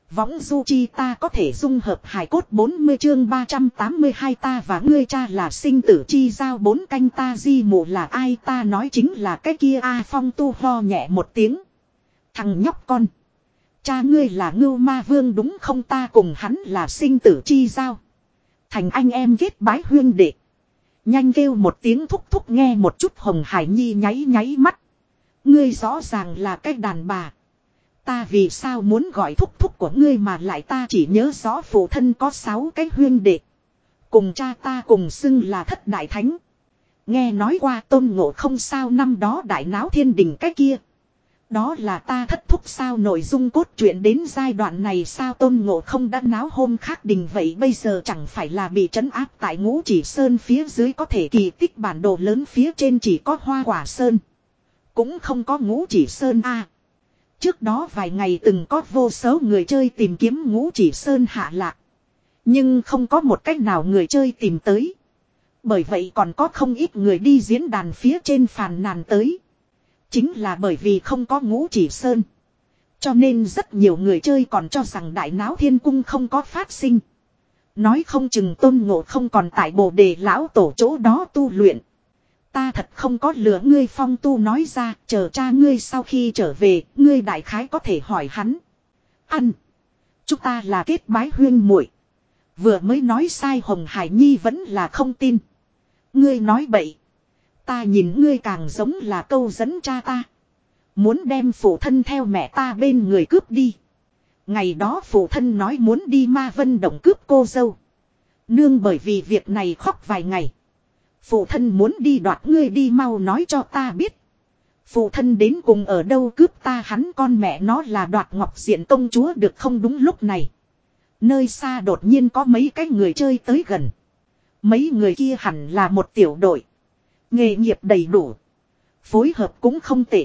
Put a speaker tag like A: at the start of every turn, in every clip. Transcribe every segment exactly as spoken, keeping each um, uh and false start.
A: Võng du chi ta có thể dung hợp hài cốt bốn mươi chương ba trăm tám mươi hai ta và ngươi cha là sinh tử chi giao bốn canh ta di mụ là ai ta nói chính là cái kia A Phong Tu ho nhẹ một tiếng. Thằng nhóc con. Cha ngươi là Ngưu Ma Vương đúng không ta cùng hắn là sinh tử chi giao. Thành anh em kết bái huyên đệ. Nhanh kêu một tiếng thúc thúc nghe một chút Hồng Hải Nhi nháy nháy mắt. Ngươi rõ ràng là cái đàn bà. Ta vì sao muốn gọi thúc thúc của ngươi mà lại ta chỉ nhớ rõ phụ thân có sáu cái huyên đệ. Cùng cha ta cùng xưng là thất đại thánh. Nghe nói qua Tôn Ngộ không sao năm đó đại náo thiên đình cái kia. Đó là ta thất thúc sao nội dung cốt truyện đến giai đoạn này sao Tôn Ngộ không đã náo hôm khác đình vậy bây giờ chẳng phải là bị trấn áp tại Ngũ Chỉ Sơn phía dưới có thể kỳ tích bản đồ lớn phía trên chỉ có Hoa Quả Sơn. Cũng không có Ngũ Chỉ Sơn a. Trước đó vài ngày từng có vô số người chơi tìm kiếm Ngũ Chỉ Sơn hạ lạc. Nhưng không có một cách nào người chơi tìm tới. Bởi vậy còn có không ít người đi diễn đàn phía trên phàn nàn tới. Chính là bởi vì không có Ngũ Chỉ Sơn. Cho nên rất nhiều người chơi còn cho rằng đại náo thiên cung không có phát sinh. Nói không chừng Tôn Ngộ không còn tại Bồ Đề lão tổ chỗ đó tu luyện. Ta thật không có lừa ngươi Phong Tu nói ra, chờ cha ngươi sau khi trở về, ngươi đại khái có thể hỏi hắn. Ăn. Chúng ta là kết bái huyên muội. Vừa mới nói sai Hồng Hải Nhi vẫn là không tin. Ngươi nói bậy. Ta nhìn ngươi càng giống là câu dẫn cha ta. Muốn đem phụ thân theo mẹ ta bên người cướp đi. Ngày đó phụ thân nói muốn đi Ma Vân Động cướp cô dâu. Nương bởi vì việc này khóc vài ngày. Phụ thân muốn đi đoạt ngươi đi mau nói cho ta biết. Phụ thân đến cùng ở đâu cướp ta hắn con mẹ nó là đoạt ngọc diện công chúa được không đúng lúc này. Nơi xa đột nhiên có mấy cái người chơi tới gần. Mấy người kia hẳn là một tiểu đội. Nghề nghiệp đầy đủ. Phối hợp cũng không tệ.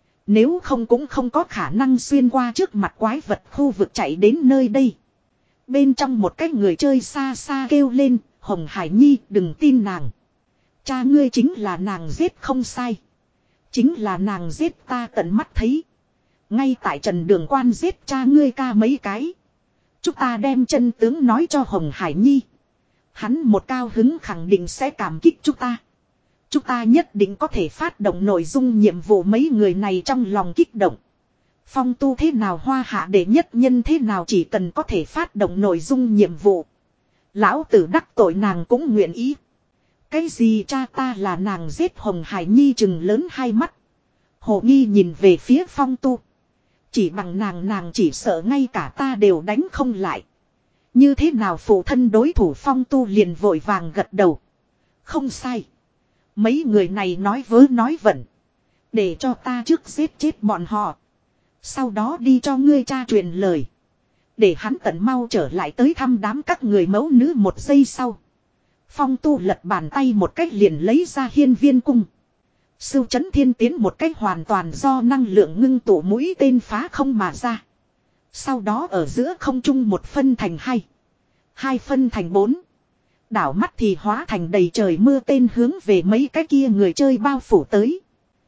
A: Nếu không cũng không có khả năng xuyên qua trước mặt quái vật khu vực chạy đến nơi đây. Bên trong một cái người chơi xa xa kêu lên, Hồng Hải Nhi đừng tin nàng. Cha ngươi chính là nàng giết không sai. Chính là nàng giết ta tận mắt thấy. Ngay tại trần đường quan giết cha ngươi ca mấy cái. Chúng ta đem chân tướng nói cho Hồng Hải Nhi. Hắn một cao hứng khẳng định sẽ cảm kích chúng ta. Chúng ta nhất định có thể phát động nội dung nhiệm vụ mấy người này trong lòng kích động. Phong Tu thế nào hoa hạ đệ nhất nhân thế nào chỉ cần có thể phát động nội dung nhiệm vụ. Lão tử đắc tội nàng cũng nguyện ý. Cái gì cha ta là nàng giết Hồng Hải Nhi chừng lớn hai mắt. Hồ nghi nhìn về phía Phong Tu. Chỉ bằng nàng nàng chỉ sợ ngay cả ta đều đánh không lại. Như thế nào phụ thân đối thủ Phong Tu liền vội vàng gật đầu. Không sai. Mấy người này nói vớ nói vẩn. Để cho ta trước giết chết bọn họ. Sau đó đi cho ngươi cha truyền lời. Để hắn tận mau trở lại tới thăm đám các người mẫu nữ một giây sau. Phong Tu lật bàn tay một cách liền lấy ra hiên viên cung. Sưu chấn thiên tiến một cách hoàn toàn do năng lượng ngưng tụ mũi tên phá không mà ra. Sau đó ở giữa không trung một phân thành hai. Hai phân thành bốn. Đảo mắt thì hóa thành đầy trời mưa tên hướng về mấy cái kia người chơi bao phủ tới.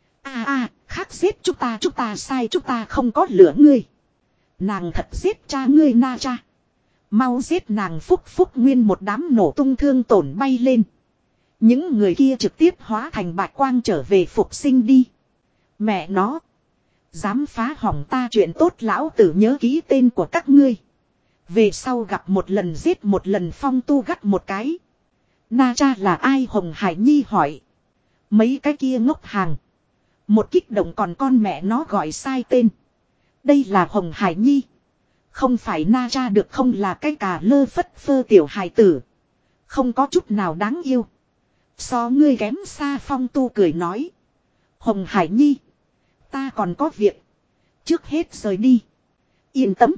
A: A a, khác giết chúng ta chúng ta sai chúng ta không có lửa ngươi. Nàng thật giết cha ngươi na cha. Mau giết nàng phúc phúc nguyên một đám nổ tung thương tổn bay lên. Những người kia trực tiếp hóa thành bạch quang trở về phục sinh đi. Mẹ nó. Dám phá hỏng ta chuyện tốt lão tử nhớ ký tên của các ngươi. Về sau gặp một lần giết một lần Phong Tu gắt một cái. Na cha là ai Hồng Hải Nhi hỏi. Mấy cái kia ngốc hàng. Một kích động còn con mẹ nó gọi sai tên. Đây là Hồng Hải Nhi. Không phải na cha được không là cái cà lơ phất phơ tiểu hài tử. Không có chút nào đáng yêu. So ngươi kém xa Phong Tu cười nói. Hồng Hải Nhi. Ta còn có việc. Trước hết rời đi. Yên tâm.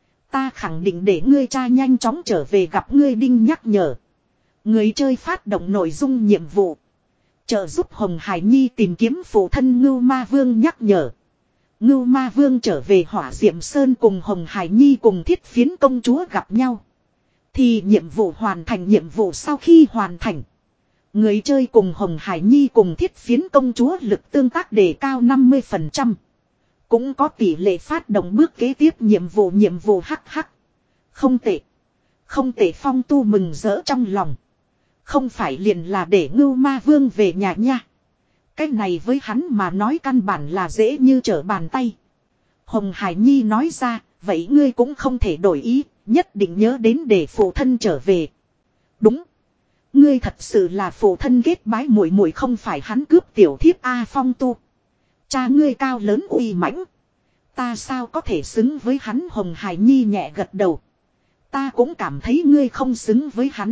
A: Ta khẳng định để ngươi cha nhanh chóng trở về gặp ngươi đinh nhắc nhở. Người chơi phát động nội dung nhiệm vụ. Trợ giúp Hồng Hải Nhi tìm kiếm phụ thân Ngưu Ma Vương nhắc nhở. Ngưu Ma Vương trở về Hỏa Diệm Sơn cùng Hồng Hải Nhi cùng Thiết Phiến công chúa gặp nhau. Thì nhiệm vụ hoàn thành nhiệm vụ sau khi hoàn thành. Người chơi cùng Hồng Hải Nhi cùng Thiết Phiến công chúa lực tương tác đề cao năm mươi phần trăm. Cũng có tỷ lệ phát động bước kế tiếp nhiệm vụ nhiệm vụ hắc hắc. Không tệ. Không tệ Phong Tu mừng rỡ trong lòng. Không phải liền là để Ngưu Ma Vương về nhà nha. Cái này với hắn mà nói căn bản là dễ như trở bàn tay. Hồng Hải Nhi nói ra, vậy ngươi cũng không thể đổi ý, nhất định nhớ đến để phụ thân trở về. Đúng. Ngươi thật sự là phụ thân ghét bái muội muội không phải hắn cướp tiểu thiếp A Phong Tu. Cha ngươi cao lớn uy mãnh. Ta sao có thể xứng với hắn Hồng Hải Nhi nhẹ gật đầu. Ta cũng cảm thấy ngươi không xứng với hắn.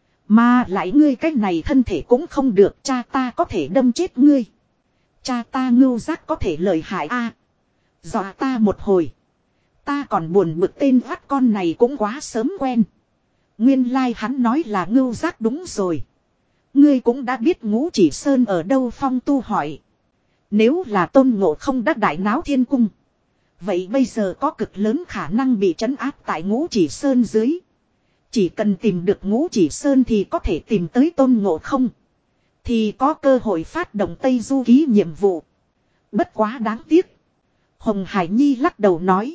A: Mà lại ngươi cách này thân thể cũng không được cha ta có thể đâm chết ngươi. Cha ta ngưu giác có thể lợi hại a. Dọa ta một hồi. Ta còn buồn bực tên vắt con này cũng quá sớm quen. Nguyên lai like hắn nói là ngưu giác đúng rồi. Ngươi cũng đã biết Ngũ Chỉ Sơn ở đâu Phong Tu hỏi. Nếu là Tôn Ngộ Không đã đại náo thiên cung. Vậy bây giờ có cực lớn khả năng bị trấn áp tại Ngũ Chỉ Sơn dưới. Chỉ cần tìm được Ngũ Chỉ Sơn thì có thể tìm tới Tôn Ngộ Không. Thì có cơ hội phát động Tây Du Ký nhiệm vụ. Bất quá đáng tiếc. Hồng Hải Nhi lắc đầu nói.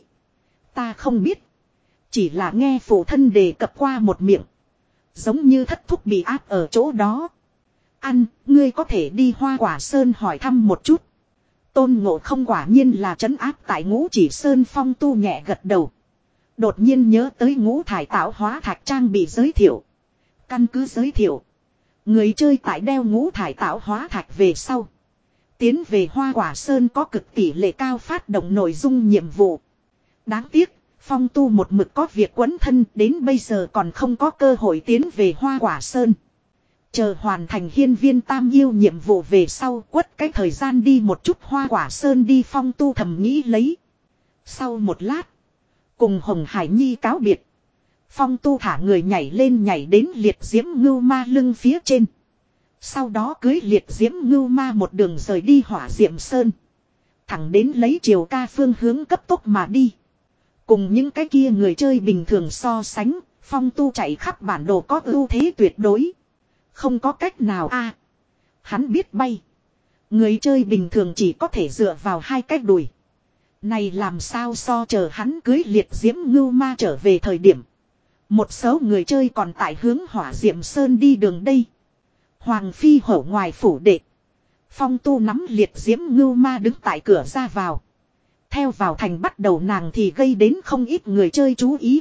A: Ta không biết. Chỉ là nghe phụ thân đề cập qua một miệng. Giống như thất thúc bị áp ở chỗ đó. Ăn, ngươi có thể đi Hoa Quả Sơn hỏi thăm một chút. Tôn Ngộ Không quả nhiên là trấn áp tại Ngũ Chỉ Sơn Phong Tu nhẹ gật đầu. Đột nhiên nhớ tới ngũ thải tạo hóa thạch trang bị giới thiệu. Căn cứ giới thiệu. Người chơi tại đeo ngũ thải tạo hóa thạch về sau. Tiến về Hoa Quả Sơn có cực tỷ lệ cao phát động nội dung nhiệm vụ. Đáng tiếc, Phong Tu một mực có việc quấn thân đến bây giờ còn không có cơ hội tiến về Hoa Quả Sơn. Chờ hoàn thành hiên viên tam yêu nhiệm vụ về sau quất cái thời gian đi một chút Hoa Quả Sơn đi Phong Tu thầm nghĩ lấy. Sau một lát. Cùng Hồng Hải Nhi cáo biệt. Phong Tu thả người nhảy lên nhảy đến liệt diễm ngưu ma lưng phía trên. Sau đó cưới liệt diễm ngưu ma một đường rời đi Hỏa Diệm Sơn. Thẳng đến lấy chiều ca phương hướng cấp tốc mà đi. Cùng những cái kia người chơi bình thường so sánh, Phong Tu chạy khắp bản đồ có ưu thế tuyệt đối. Không có cách nào a. À, hắn biết bay. Người chơi bình thường chỉ có thể dựa vào hai cái đùi. Này làm sao so chờ hắn cưới liệt diễm ngưu ma trở về thời điểm. Một số người chơi còn tại hướng Hỏa Diệm Sơn đi đường đây. Hoàng Phi hổ ngoài phủ đệ. Phong Tu nắm liệt diễm ngưu ma đứng tại cửa ra vào. Theo vào thành bắt đầu nàng thì gây đến không ít người chơi chú ý.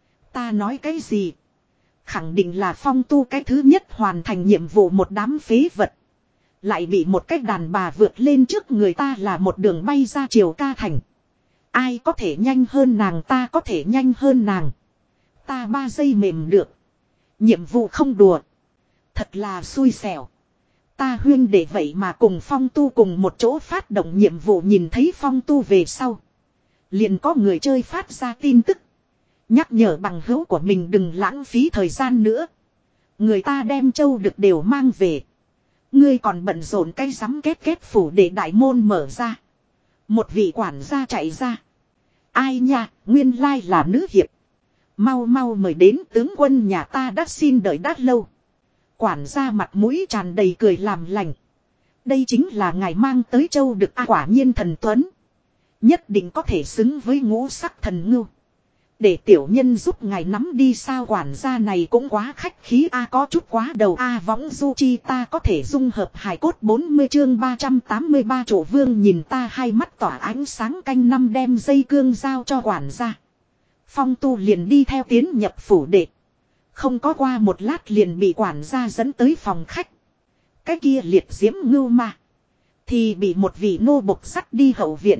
A: Ta nói cái gì? Khẳng định là Phong Tu cái thứ nhất hoàn thành nhiệm vụ một đám phế vật. Lại bị một cái đàn bà vượt lên trước người ta là một đường bay ra Triều Ca Thành. Ai có thể nhanh hơn nàng ta có thể nhanh hơn nàng. Ta ba giây mềm được. Nhiệm vụ không đùa. Thật là xui xẻo. Ta huyên để vậy mà cùng Phong Tu cùng một chỗ phát động nhiệm vụ nhìn thấy Phong Tu về sau. Liền có người chơi phát ra tin tức. Nhắc nhở bằng hữu của mình đừng lãng phí thời gian nữa. Người ta đem châu được đều mang về. Ngươi còn bận rộn cái rắm kết kết phủ để đại môn mở ra. Một vị quản gia chạy ra. Ai nha, nguyên lai là nữ hiệp. Mau mau mời đến tướng quân nhà ta đã xin đợi đã lâu. Quản gia mặt mũi tràn đầy cười làm lành. Đây chính là ngài mang tới châu được à, quả nhiên thần tuấn. Nhất định có thể xứng với ngũ sắc thần ngưu. Để tiểu nhân giúp ngài nắm đi sao quản gia này cũng quá khách khí a à, có chút quá đầu a à, võng du chi ta có thể dung hợp hài cốt bốn mươi chương ba trăm tám mươi ba chỗ vương nhìn ta hai mắt tỏa ánh sáng canh năm đem dây cương giao cho quản gia. Phong Tu liền đi theo tiến nhập phủ đệ. Không có qua một lát liền bị quản gia dẫn tới phòng khách. Cái kia liệt diễm ngưu ma. Thì bị một vị nô bộc sắt đi hậu viện.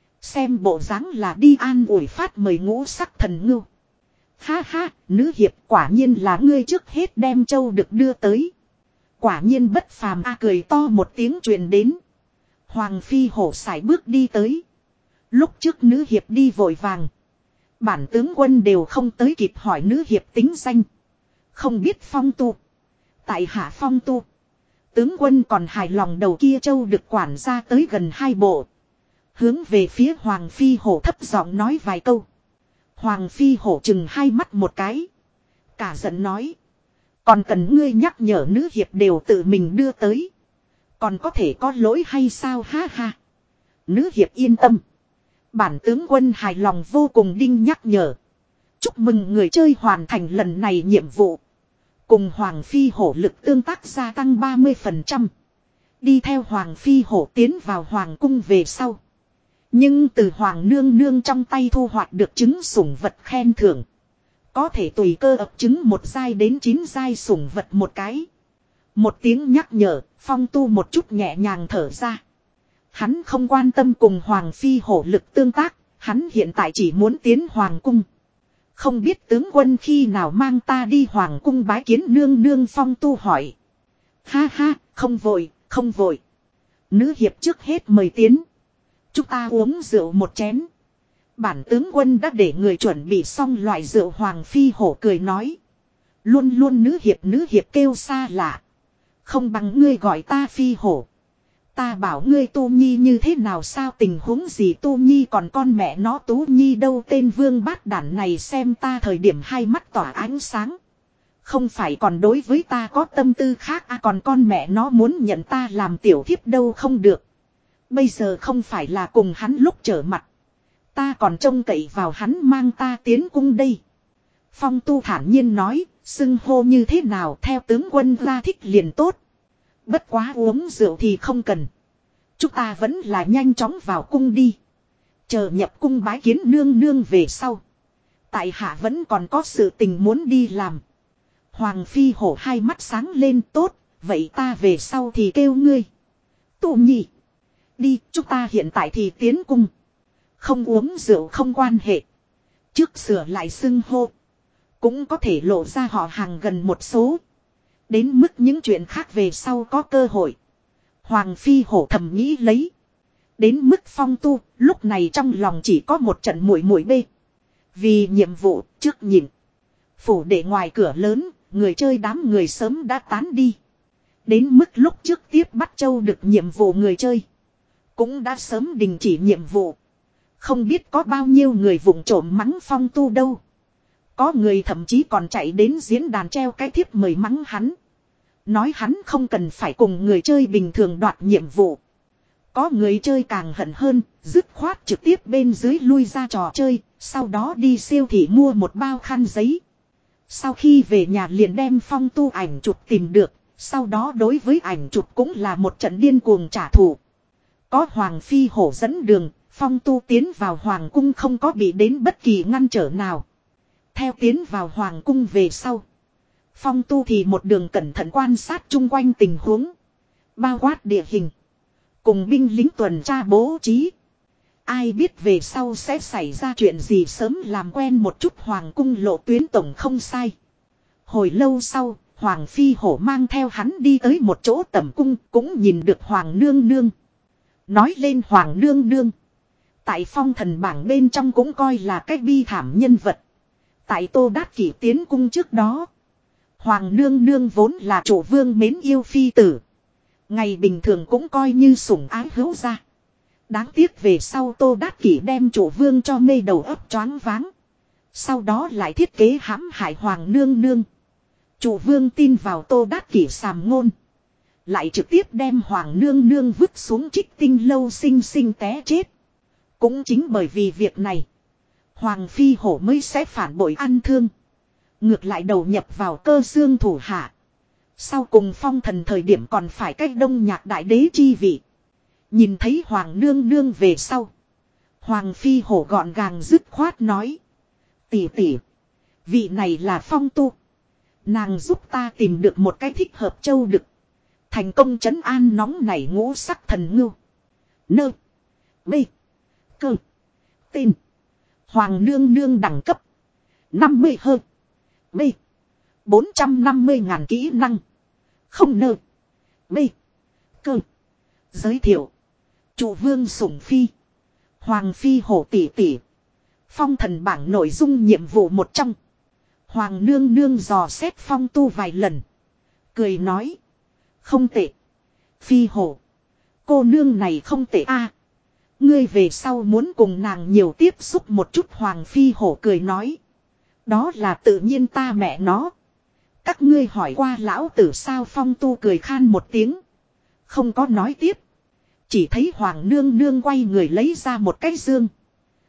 A: Xem bộ dáng là đi an ủi phát mời ngũ sắc thần ngưu. Ha ha, nữ hiệp quả nhiên là ngươi trước hết đem châu được đưa tới. Quả nhiên bất phàm a à, cười to một tiếng truyền đến. Hoàng Phi hổ sải bước đi tới. Lúc trước nữ hiệp đi vội vàng. Bản tướng quân đều không tới kịp hỏi nữ hiệp tính danh. Không biết Phong Tu. Tại hạ Phong Tu. Tướng quân còn hài lòng đầu kia châu được quản ra tới gần hai bộ. Hướng về phía Hoàng Phi hổ thấp giọng nói vài câu. Hoàng Phi hổ chừng hai mắt một cái. Cả giận nói. Còn cần ngươi nhắc nhở nữ hiệp đều tự mình đưa tới. Còn có thể có lỗi hay sao ha ha. Nữ hiệp yên tâm. Bản tướng quân hài lòng vô cùng đinh nhắc nhở. Chúc mừng người chơi hoàn thành lần này nhiệm vụ. Cùng Hoàng Phi Hổ lực tương tác gia tăng ba mươi phần trăm. Đi theo Hoàng Phi Hổ tiến vào Hoàng cung về sau. Nhưng từ Hoàng nương nương trong tay thu hoạch được trứng sủng vật khen thưởng. Có thể tùy cơ ập trứng một giai đến chín giai sủng vật một cái. Một tiếng nhắc nhở, Phong Tu một chút nhẹ nhàng thở ra. Hắn không quan tâm cùng Hoàng Phi Hổ lực tương tác, hắn hiện tại chỉ muốn tiến Hoàng cung. Không biết tướng quân khi nào mang ta đi Hoàng cung bái kiến nương nương, Phong Tu hỏi. Ha ha, không vội, không vội. Nữ hiệp trước hết mời tiến. Chúng ta uống rượu một chén. Bản tướng quân đã để người chuẩn bị xong loại rượu. Hoàng Phi Hổ cười nói. Luôn luôn nữ hiệp nữ hiệp kêu xa lạ. Không bằng ngươi gọi ta Phi Hổ. Ta bảo ngươi Tu Nhi như thế nào, sao tình huống gì Tu Nhi còn con mẹ nó Tú Nhi đâu. Tên vương bát đản này xem ta thời điểm hai mắt tỏa ánh sáng. Không phải còn đối với ta có tâm tư khác à, còn con mẹ nó muốn nhận ta làm tiểu thiếp đâu không được. Bây giờ không phải là cùng hắn lúc trở mặt. Ta còn trông cậy vào hắn mang ta tiến cung đây. Phong Tu thản nhiên nói, xưng hô như thế nào theo tướng quân ra thích liền tốt. Bất quá uống rượu thì không cần. Chúng ta vẫn là nhanh chóng vào cung đi. Chờ nhập cung bái kiến nương nương về sau. Tại hạ vẫn còn có sự tình muốn đi làm. Hoàng Phi Hổ hai mắt sáng lên, tốt, vậy ta về sau thì kêu ngươi. Tu Nhi. Đi, chúng ta hiện tại thì tiến cung. Không uống rượu không quan hệ. Trước sửa lại xưng hô. Cũng có thể lộ ra họ hàng gần một số. Đến mức những chuyện khác về sau có cơ hội. Hoàng Phi Hổ thầm nghĩ lấy. Đến mức Phong Tu, lúc này trong lòng chỉ có một trận muội muội bê. Vì nhiệm vụ, trước nhìn. Phủ để ngoài cửa lớn, người chơi đám người sớm đã tán đi. Đến mức lúc trước tiếp bắt châu được nhiệm vụ người chơi. Cũng đã sớm đình chỉ nhiệm vụ. Không biết có bao nhiêu người vụng trộm mắng Phong Tu đâu. Có người thậm chí còn chạy đến diễn đàn treo cái thiếp mời mắng hắn. Nói hắn không cần phải cùng người chơi bình thường đoạt nhiệm vụ. Có người chơi càng hận hơn, dứt khoát trực tiếp bên dưới lui ra trò chơi, sau đó đi siêu thị mua một bao khăn giấy. Sau khi về nhà liền đem Phong Tu ảnh chụp tìm được, sau đó đối với ảnh chụp cũng là một trận điên cuồng trả thù. Có Hoàng Phi Hổ dẫn đường, Phong Tu tiến vào Hoàng cung không có bị đến bất kỳ ngăn trở nào. Theo tiến vào Hoàng cung về sau. Phong Tu thì một đường cẩn thận quan sát chung quanh tình huống. Bao quát địa hình. Cùng binh lính tuần tra bố trí. Ai biết về sau sẽ xảy ra chuyện gì, sớm làm quen một chút Hoàng cung lộ tuyến tổng không sai. Hồi lâu sau, Hoàng Phi Hổ mang theo hắn đi tới một chỗ tẩm cung, cũng nhìn được Hoàng Nương Nương. Nói lên Hoàng Nương Nương. Tại phong thần bảng bên trong cũng coi là cách bi thảm nhân vật. Tại Tô Đát Kỷ tiến cung trước đó. Hoàng Nương Nương vốn là chủ vương mến yêu phi tử. Ngày bình thường cũng coi như sủng ái hữu gia. Đáng tiếc về sau Tô Đát Kỷ đem chủ vương cho mê đầu óc choáng váng. Sau đó lại thiết kế hãm hại Hoàng Nương Nương. Chủ vương tin vào Tô Đát Kỷ sàm ngôn. Lại trực tiếp đem Hoàng Nương Nương vứt xuống Trích Tinh lâu sinh sinh té chết. Cũng chính bởi vì việc này. Hoàng Phi Hổ mới sẽ phản bội ăn thương. Ngược lại đầu nhập vào Cơ Xương thủ hạ. Sau cùng phong thần thời điểm còn phải cách Đông Nhạc đại đế chi vị. Nhìn thấy Hoàng Nương Nương về sau. Hoàng Phi Hổ gọn gàng dứt khoát nói. Tỷ tỷ. Vị này là Phong Tu. Nàng giúp ta tìm được một cái thích hợp châu đực. Thành công trấn an nóng nảy ngũ sắc thần ngưu. Nơ. Bê. Cơ. Tên. Hoàng Nương Nương đẳng cấp. năm mươi hơn. B. bốn trăm năm mươi ngàn kỹ năng. Không nơ. B. Cơ. Giới thiệu. Chủ vương sủng phi. Hoàng Phi Hổ tỷ tỷ. Phong thần bảng nội dung nhiệm vụ một trong. Hoàng Nương Nương dò xét Phong Tu vài lần. Cười nói. Không tệ. Phi Hổ. Cô nương này không tệ a. Ngươi về sau muốn cùng nàng nhiều tiếp xúc một chút. Hoàng Phi Hổ cười nói. Đó là tự nhiên ta mẹ nó. Các ngươi hỏi qua lão tử sao? Phong Tu cười khan một tiếng. Không có nói tiếp. Chỉ thấy Hoàng Nương Nương quay người lấy ra một cái dương.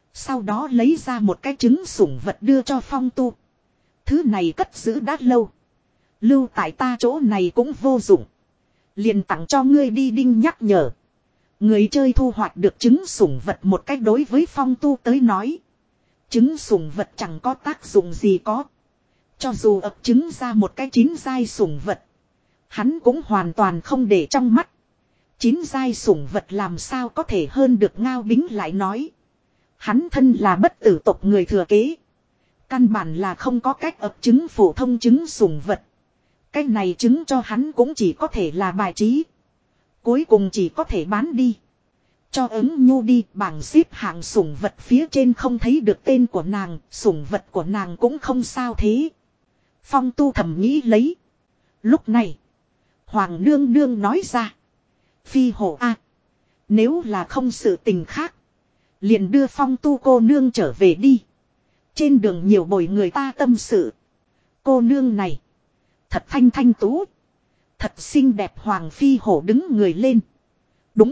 A: Sau đó lấy ra một cái trứng sủng vật đưa cho Phong Tu. Thứ này cất giữ đã lâu. Lưu tại ta chỗ này cũng vô dụng. Liền tặng cho ngươi đi đinh nhắc nhở. Người chơi thu hoạch được trứng sủng vật một cách đối với Phong Tu tới nói. Trứng sủng vật chẳng có tác dụng gì có. Cho dù ấp trứng ra một cái chín giai sủng vật. Hắn cũng hoàn toàn không để trong mắt. Chín giai sủng vật làm sao có thể hơn được Ngao Bính lại nói. Hắn thân là bất tử tộc người thừa kế. Căn bản là không có cách ấp trứng phổ thông trứng sủng vật. Cái này trứng cho hắn cũng chỉ có thể là bài trí. Cuối cùng chỉ có thể bán đi. Cho ứng nhu đi, bảng xếp hạng sủng vật phía trên không thấy được tên của nàng, sủng vật của nàng cũng không sao thế. Phong Tu thầm nghĩ lấy. Lúc này, Hoàng nương nương nói ra. Phi hổ a, nếu là không sự tình khác, liền đưa Phong Tu cô nương trở về đi. Trên đường nhiều bồi người ta tâm sự. Cô nương này, thật thanh thanh tú, thật xinh đẹp. Hoàng Phi hổ đứng người lên. Đúng.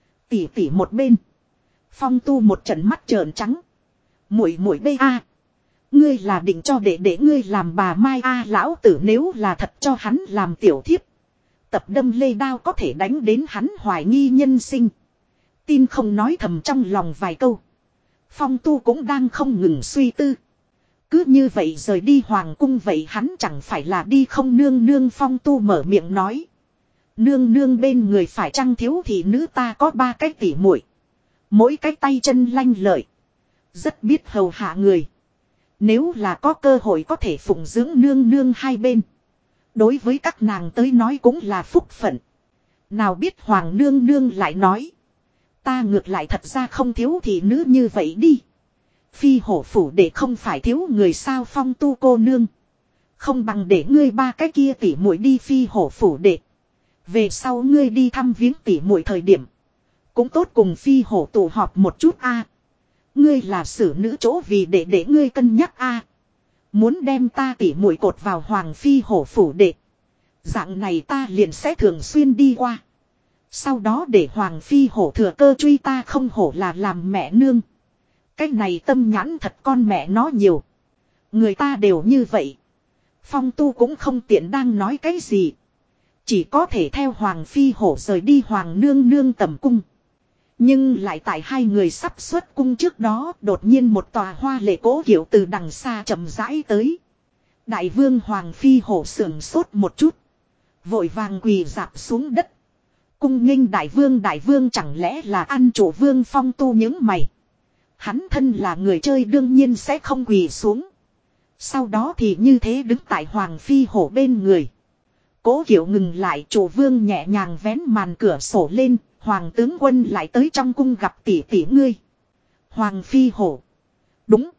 A: Tỉ tỉ một bên. Phong Tu một trận mắt trợn trắng. Muội muội bê a, ngươi là định cho đệ đệ ngươi làm bà Mai a? Lão tử nếu là thật cho hắn làm tiểu thiếp, tập đâm lê đao có thể đánh đến hắn hoài nghi nhân sinh. Tin không nói thầm trong lòng vài câu. Phong Tu cũng đang không ngừng suy tư. Cứ như vậy rời đi hoàng cung vậy hắn chẳng phải là đi không? Nương nương, Phong Tu mở miệng nói. Nương nương bên người phải chăng thiếu thị nữ? Ta có ba cái tỉ muội, mỗi cái tay chân lanh lợi, rất biết hầu hạ người. Nếu là có cơ hội có thể phụng dưỡng nương nương hai bên, đối với các nàng tới nói cũng là phúc phận. Nào biết hoàng nương nương lại nói. Ta ngược lại thật ra không thiếu thị nữ như vậy đi. Phi hổ phủ để không phải thiếu người sao? Phong Tu cô nương, không bằng để ngươi ba cái kia tỉ muội đi Phi hổ phủ để. Về sau ngươi đi thăm viếng tỉ muội thời điểm, cũng tốt cùng Phi hổ tụ họp một chút a. Ngươi là xử nữ chỗ vì để để ngươi cân nhắc a. Muốn đem ta tỉ muội cột vào Hoàng Phi hổ phủ đệ. Dạng này ta liền sẽ thường xuyên đi qua. Sau đó để Hoàng Phi hổ thừa cơ truy ta. Không hổ là làm mẹ nương. Cái này tâm nhãn thật con mẹ nó nhiều. Người ta đều như vậy. Phong Tu cũng không tiện đang nói cái gì. Chỉ có thể theo Hoàng Phi hổ rời đi Hoàng nương nương tầm cung. Nhưng lại tại hai người sắp xuất cung trước đó, đột nhiên một tòa hoa lệ cố kiệu từ đằng xa chậm rãi tới. Đại vương Hoàng Phi hổ sưởng sốt một chút, vội vàng quỳ rạp xuống đất. Cung nghênh đại vương. Đại vương chẳng lẽ là ăn chủ vương? Phong Tu những mày. Hắn thân là người chơi đương nhiên sẽ không quỳ xuống. Sau đó thì như thế đứng tại Hoàng Phi hổ bên người. Cố kiệu ngừng lại, chủ vương nhẹ nhàng vén màn cửa sổ lên. Hoàng tướng quân lại tới trong cung gặp tỷ tỷ ngươi. Hoàng Phi hổ. Đúng.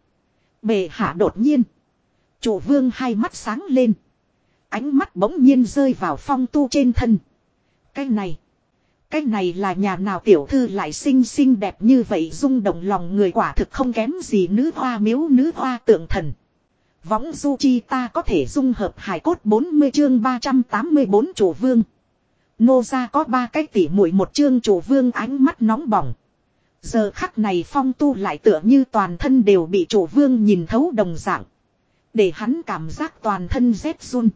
A: Bệ hạ đột nhiên. Chủ vương hai mắt sáng lên. Ánh mắt bỗng nhiên rơi vào Phong Tu trên thân. Cái này. Cái này là nhà nào tiểu thư lại xinh xinh đẹp như vậy, rung động lòng người, quả thực không kém gì nữ hoa miếu, nữ hoa tượng thần. Võng du chi ta có thể dung hợp hài cốt. Bốn mươi chương ba trăm tám mươi bốn chủ vương. Nô gia có ba cái tỉ muội một chương. Chủ vương ánh mắt nóng bỏng. Giờ khắc này Phong Tu lại tựa như toàn thân đều bị chủ vương nhìn thấu đồng dạng. Để hắn cảm giác toàn thân rét run.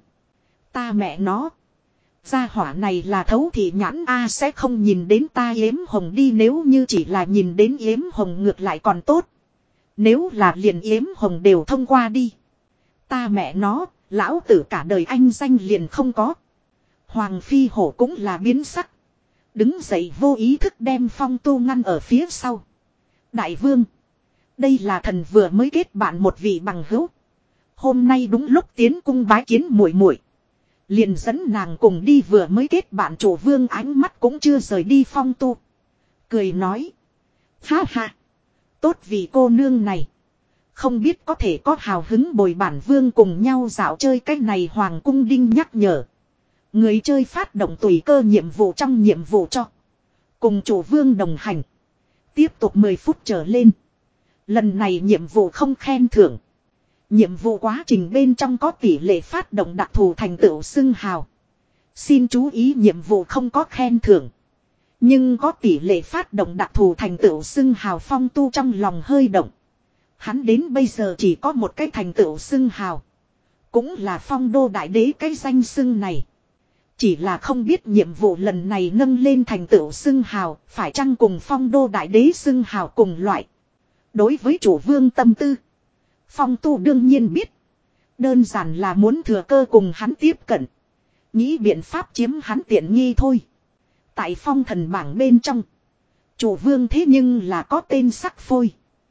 A: Ta mẹ nó. Gia hỏa này là thấu thị nhãn a, sẽ không nhìn đến ta yếm hồng đi. Nếu như chỉ là nhìn đến yếm hồng ngược lại còn tốt. Nếu là liền yếm hồng đều thông qua đi. Ta mẹ nó, lão tử cả đời anh danh liền không có. Hoàng Phi hổ cũng là biến sắc. Đứng dậy vô ý thức đem Phong Tu ngăn ở phía sau. Đại vương. Đây là thần vừa mới kết bạn một vị bằng hữu. Hôm nay đúng lúc tiến cung bái kiến muội muội, liền dẫn nàng cùng đi. Vừa mới kết bạn chủ vương ánh mắt cũng chưa rời đi Phong Tu. Cười nói. Ha ha. Tốt vì cô nương này. Không biết có thể có hào hứng bồi bản vương cùng nhau dạo chơi. Cái này hoàng cung đinh nhắc nhở. Người chơi phát động tùy cơ nhiệm vụ trong nhiệm vụ cho. Cùng chủ vương đồng hành. Tiếp tục mười phút trở lên. Lần này nhiệm vụ không khen thưởng. Nhiệm vụ quá trình bên trong có tỷ lệ phát động đặc thù thành tựu xưng hào. Xin chú ý nhiệm vụ không có khen thưởng. Nhưng có tỷ lệ phát động đặc thù thành tựu xưng hào Phong Tu trong lòng hơi động. Hắn đến bây giờ chỉ có một cái thành tựu xưng hào. Cũng là Phong Đô Đại Đế cái danh xưng này. Chỉ là không biết nhiệm vụ lần này nâng lên thành tựu xưng hào, phải chăng cùng Phong Đô Đại Đế xưng hào cùng loại. Đối với chủ vương tâm tư, Phong Tu đương nhiên biết. Đơn giản là muốn thừa cơ cùng hắn tiếp cận. Nghĩ biện pháp chiếm hắn tiện nghi thôi. Tại phong thần bảng bên trong, chủ vương thế nhưng là có tên sắc phôi.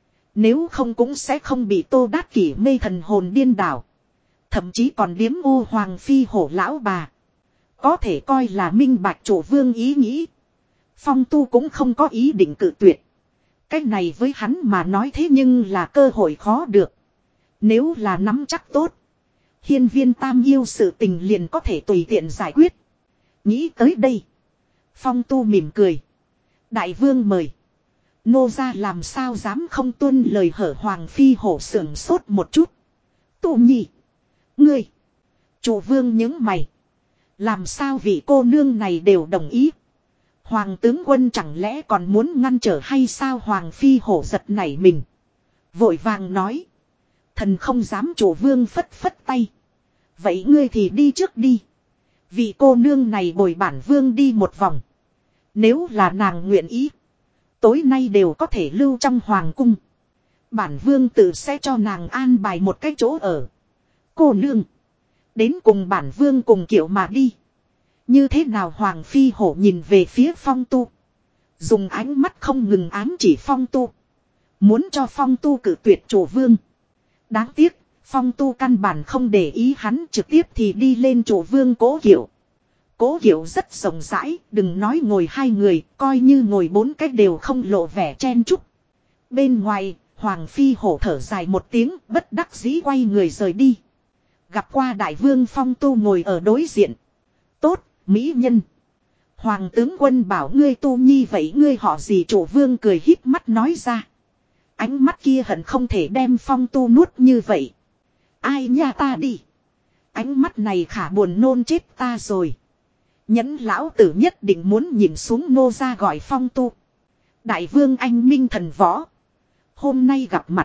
A: Nếu không cũng sẽ không bị Tô Đát Kỷ mê thần hồn điên đảo. Thậm chí còn điếm ô hoàng phi hổ lão bà. Có thể coi là minh bạch chủ vương ý nghĩ. Phong Tu cũng không có ý định cự tuyệt. Cái này với hắn mà nói thế nhưng là cơ hội khó được. Nếu là nắm chắc tốt, hiên viên tam yêu sự tình liền có thể tùy tiện giải quyết. Nghĩ tới đây, Phong Tu mỉm cười. Đại vương mời. Nô ra làm sao dám không tuân lời hở hoàng phi hổ sưởng sốt một chút. Tu nhi. Ngươi. Chủ vương những mày. Làm sao vị cô nương này đều đồng ý. Hoàng tướng quân chẳng lẽ còn muốn ngăn trở hay sao hoàng phi hổ giật nảy mình. Vội vàng nói. Thần không dám chủ vương phất phất tay. Vậy ngươi thì đi trước đi. Vị cô nương này bồi bản vương đi một vòng. Nếu là nàng nguyện ý. Tối nay đều có thể lưu trong hoàng cung. Bản vương tự sẽ cho nàng an bài một cái chỗ ở. Cô nương. Đến cùng bản vương cùng kiểu mà đi. Như thế nào hoàng phi hổ nhìn về phía Phong Tu. Dùng ánh mắt không ngừng ám chỉ Phong Tu. Muốn cho Phong Tu cử tuyệt chủ vương. Đáng tiếc, Phong Tu căn bản không để ý hắn trực tiếp thì đi lên chủ vương Cố Kiệu. Cố Kiệu rất rộng rãi, đừng nói ngồi hai người, coi như ngồi bốn cách đều không lộ vẻ chen chúc. Bên ngoài, Hoàng Phi hổ thở dài một tiếng, bất đắc dĩ quay người rời đi. Gặp qua đại vương Phong Tu ngồi ở đối diện. Tốt, mỹ nhân. Hoàng tướng quân bảo ngươi Tu nhi vậy ngươi họ gì chủ vương cười híp mắt nói ra. Ánh mắt kia hận không thể đem Phong Tu nuốt như vậy. Ai nha ta đi. Ánh mắt này khả buồn nôn chết ta rồi. Nhẫn lão tử nhất định muốn nhìn xuống nô ra gọi Phong Tu. Đại vương anh minh thần võ. Hôm nay gặp mặt.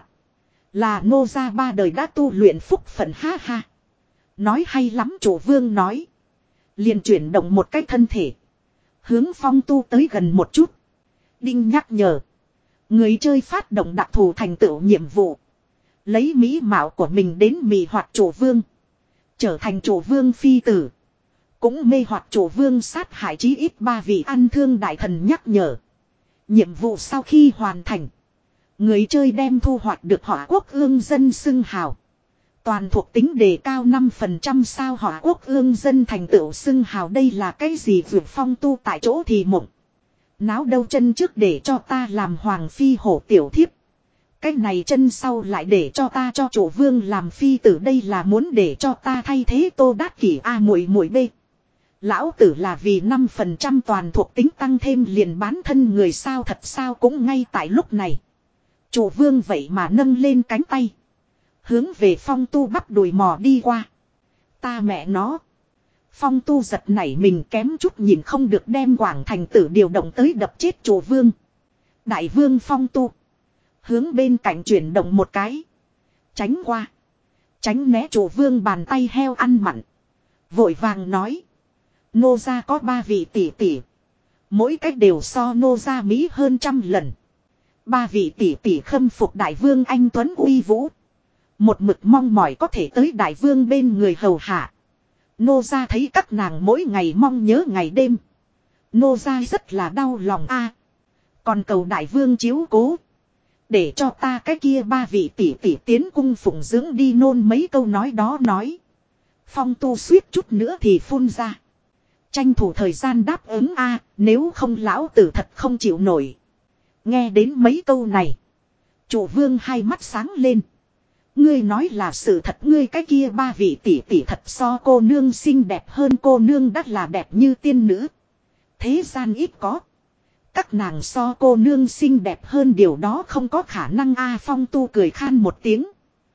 A: Là nô ra ba đời đã tu luyện phúc phận ha ha. Nói hay lắm chủ vương nói. Liền chuyển động một cái thân thể. Hướng Phong Tu tới gần một chút. Đinh nhắc nhở. Người chơi phát động đặc thù thành tựu nhiệm vụ. Lấy mỹ mạo của mình đến mị hoặc chủ vương. Trở thành chủ vương phi tử. Cũng mê hoặc chủ vương sát hại chí ít ba vị ăn thương đại thần nhắc nhở. Nhiệm vụ sau khi hoàn thành. Người chơi đem thu hoạch được hỏa quốc ương dân xưng hào. Toàn thuộc tính đề cao năm phần trăm sao hỏa quốc ương dân thành tựu xưng hào đây là cái gì vượt Phong Tu tại chỗ thì mộng. Náo đâu chân trước để cho ta làm hoàng phi hổ tiểu thiếp. Cái này chân sau lại để cho ta cho chủ vương làm phi tử đây là muốn để cho ta thay thế Tô Đát Kỷ A muội muội B. Lão tử là vì năm phần trăm toàn thuộc tính tăng thêm liền bán thân người sao thật sao cũng ngay tại lúc này. Chủ vương vậy mà nâng lên cánh tay. Hướng về Phong Tu bắp đùi mò đi qua. Ta mẹ nó. Phong Tu giật nảy mình kém chút nhìn không được đem Quảng Thành Tử điều động tới đập chết chủ vương. Đại vương Phong Tu. Hướng bên cạnh chuyển động một cái. Tránh qua. Tránh né chủ vương bàn tay heo ăn mặn. Vội vàng nói. Nô gia có ba vị tỷ tỷ. Mỗi cách đều so nô gia mỹ hơn trăm lần. Ba vị tỷ tỷ khâm phục đại vương anh Tuấn uy vũ. Một mực mong mỏi có thể tới đại vương bên người hầu hạ. Nô gia thấy các nàng mỗi ngày mong nhớ ngày đêm. Nô gia rất là đau lòng a. Còn cầu đại vương chiếu cố. Để cho ta cái kia ba vị tỷ tỷ tiến cung phụng dưỡng đi nôn mấy câu nói đó nói. Phong Tu suýt chút nữa thì phun ra. Tranh thủ thời gian đáp ứng a, nếu không lão tử thật không chịu nổi. Nghe đến mấy câu này. Chủ vương hai mắt sáng lên. Ngươi nói là sự thật ngươi cái kia ba vị tỷ tỷ thật so cô nương xinh đẹp hơn cô nương đắt là đẹp như tiên nữ. Thế gian ít có. Các nàng so cô nương xinh đẹp hơn điều đó không có khả năng a. Phong Tu cười khan một tiếng.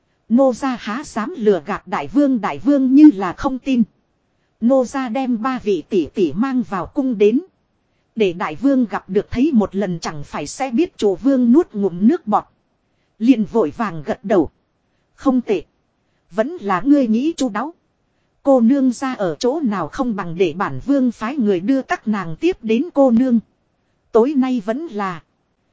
A: Nô gia há dám lừa gạt đại vương đại vương như là không tin. Nô gia đem ba vị tỷ tỷ mang vào cung đến. Để đại vương gặp được thấy một lần chẳng phải sẽ biết chủ vương nuốt ngụm nước bọt. Liền vội vàng gật đầu. Không tệ. Vẫn là ngươi nghĩ chu đáo. Cô nương ra ở chỗ nào không bằng để bản vương phái người đưa các nàng tiếp đến cô nương. Tối nay vẫn là.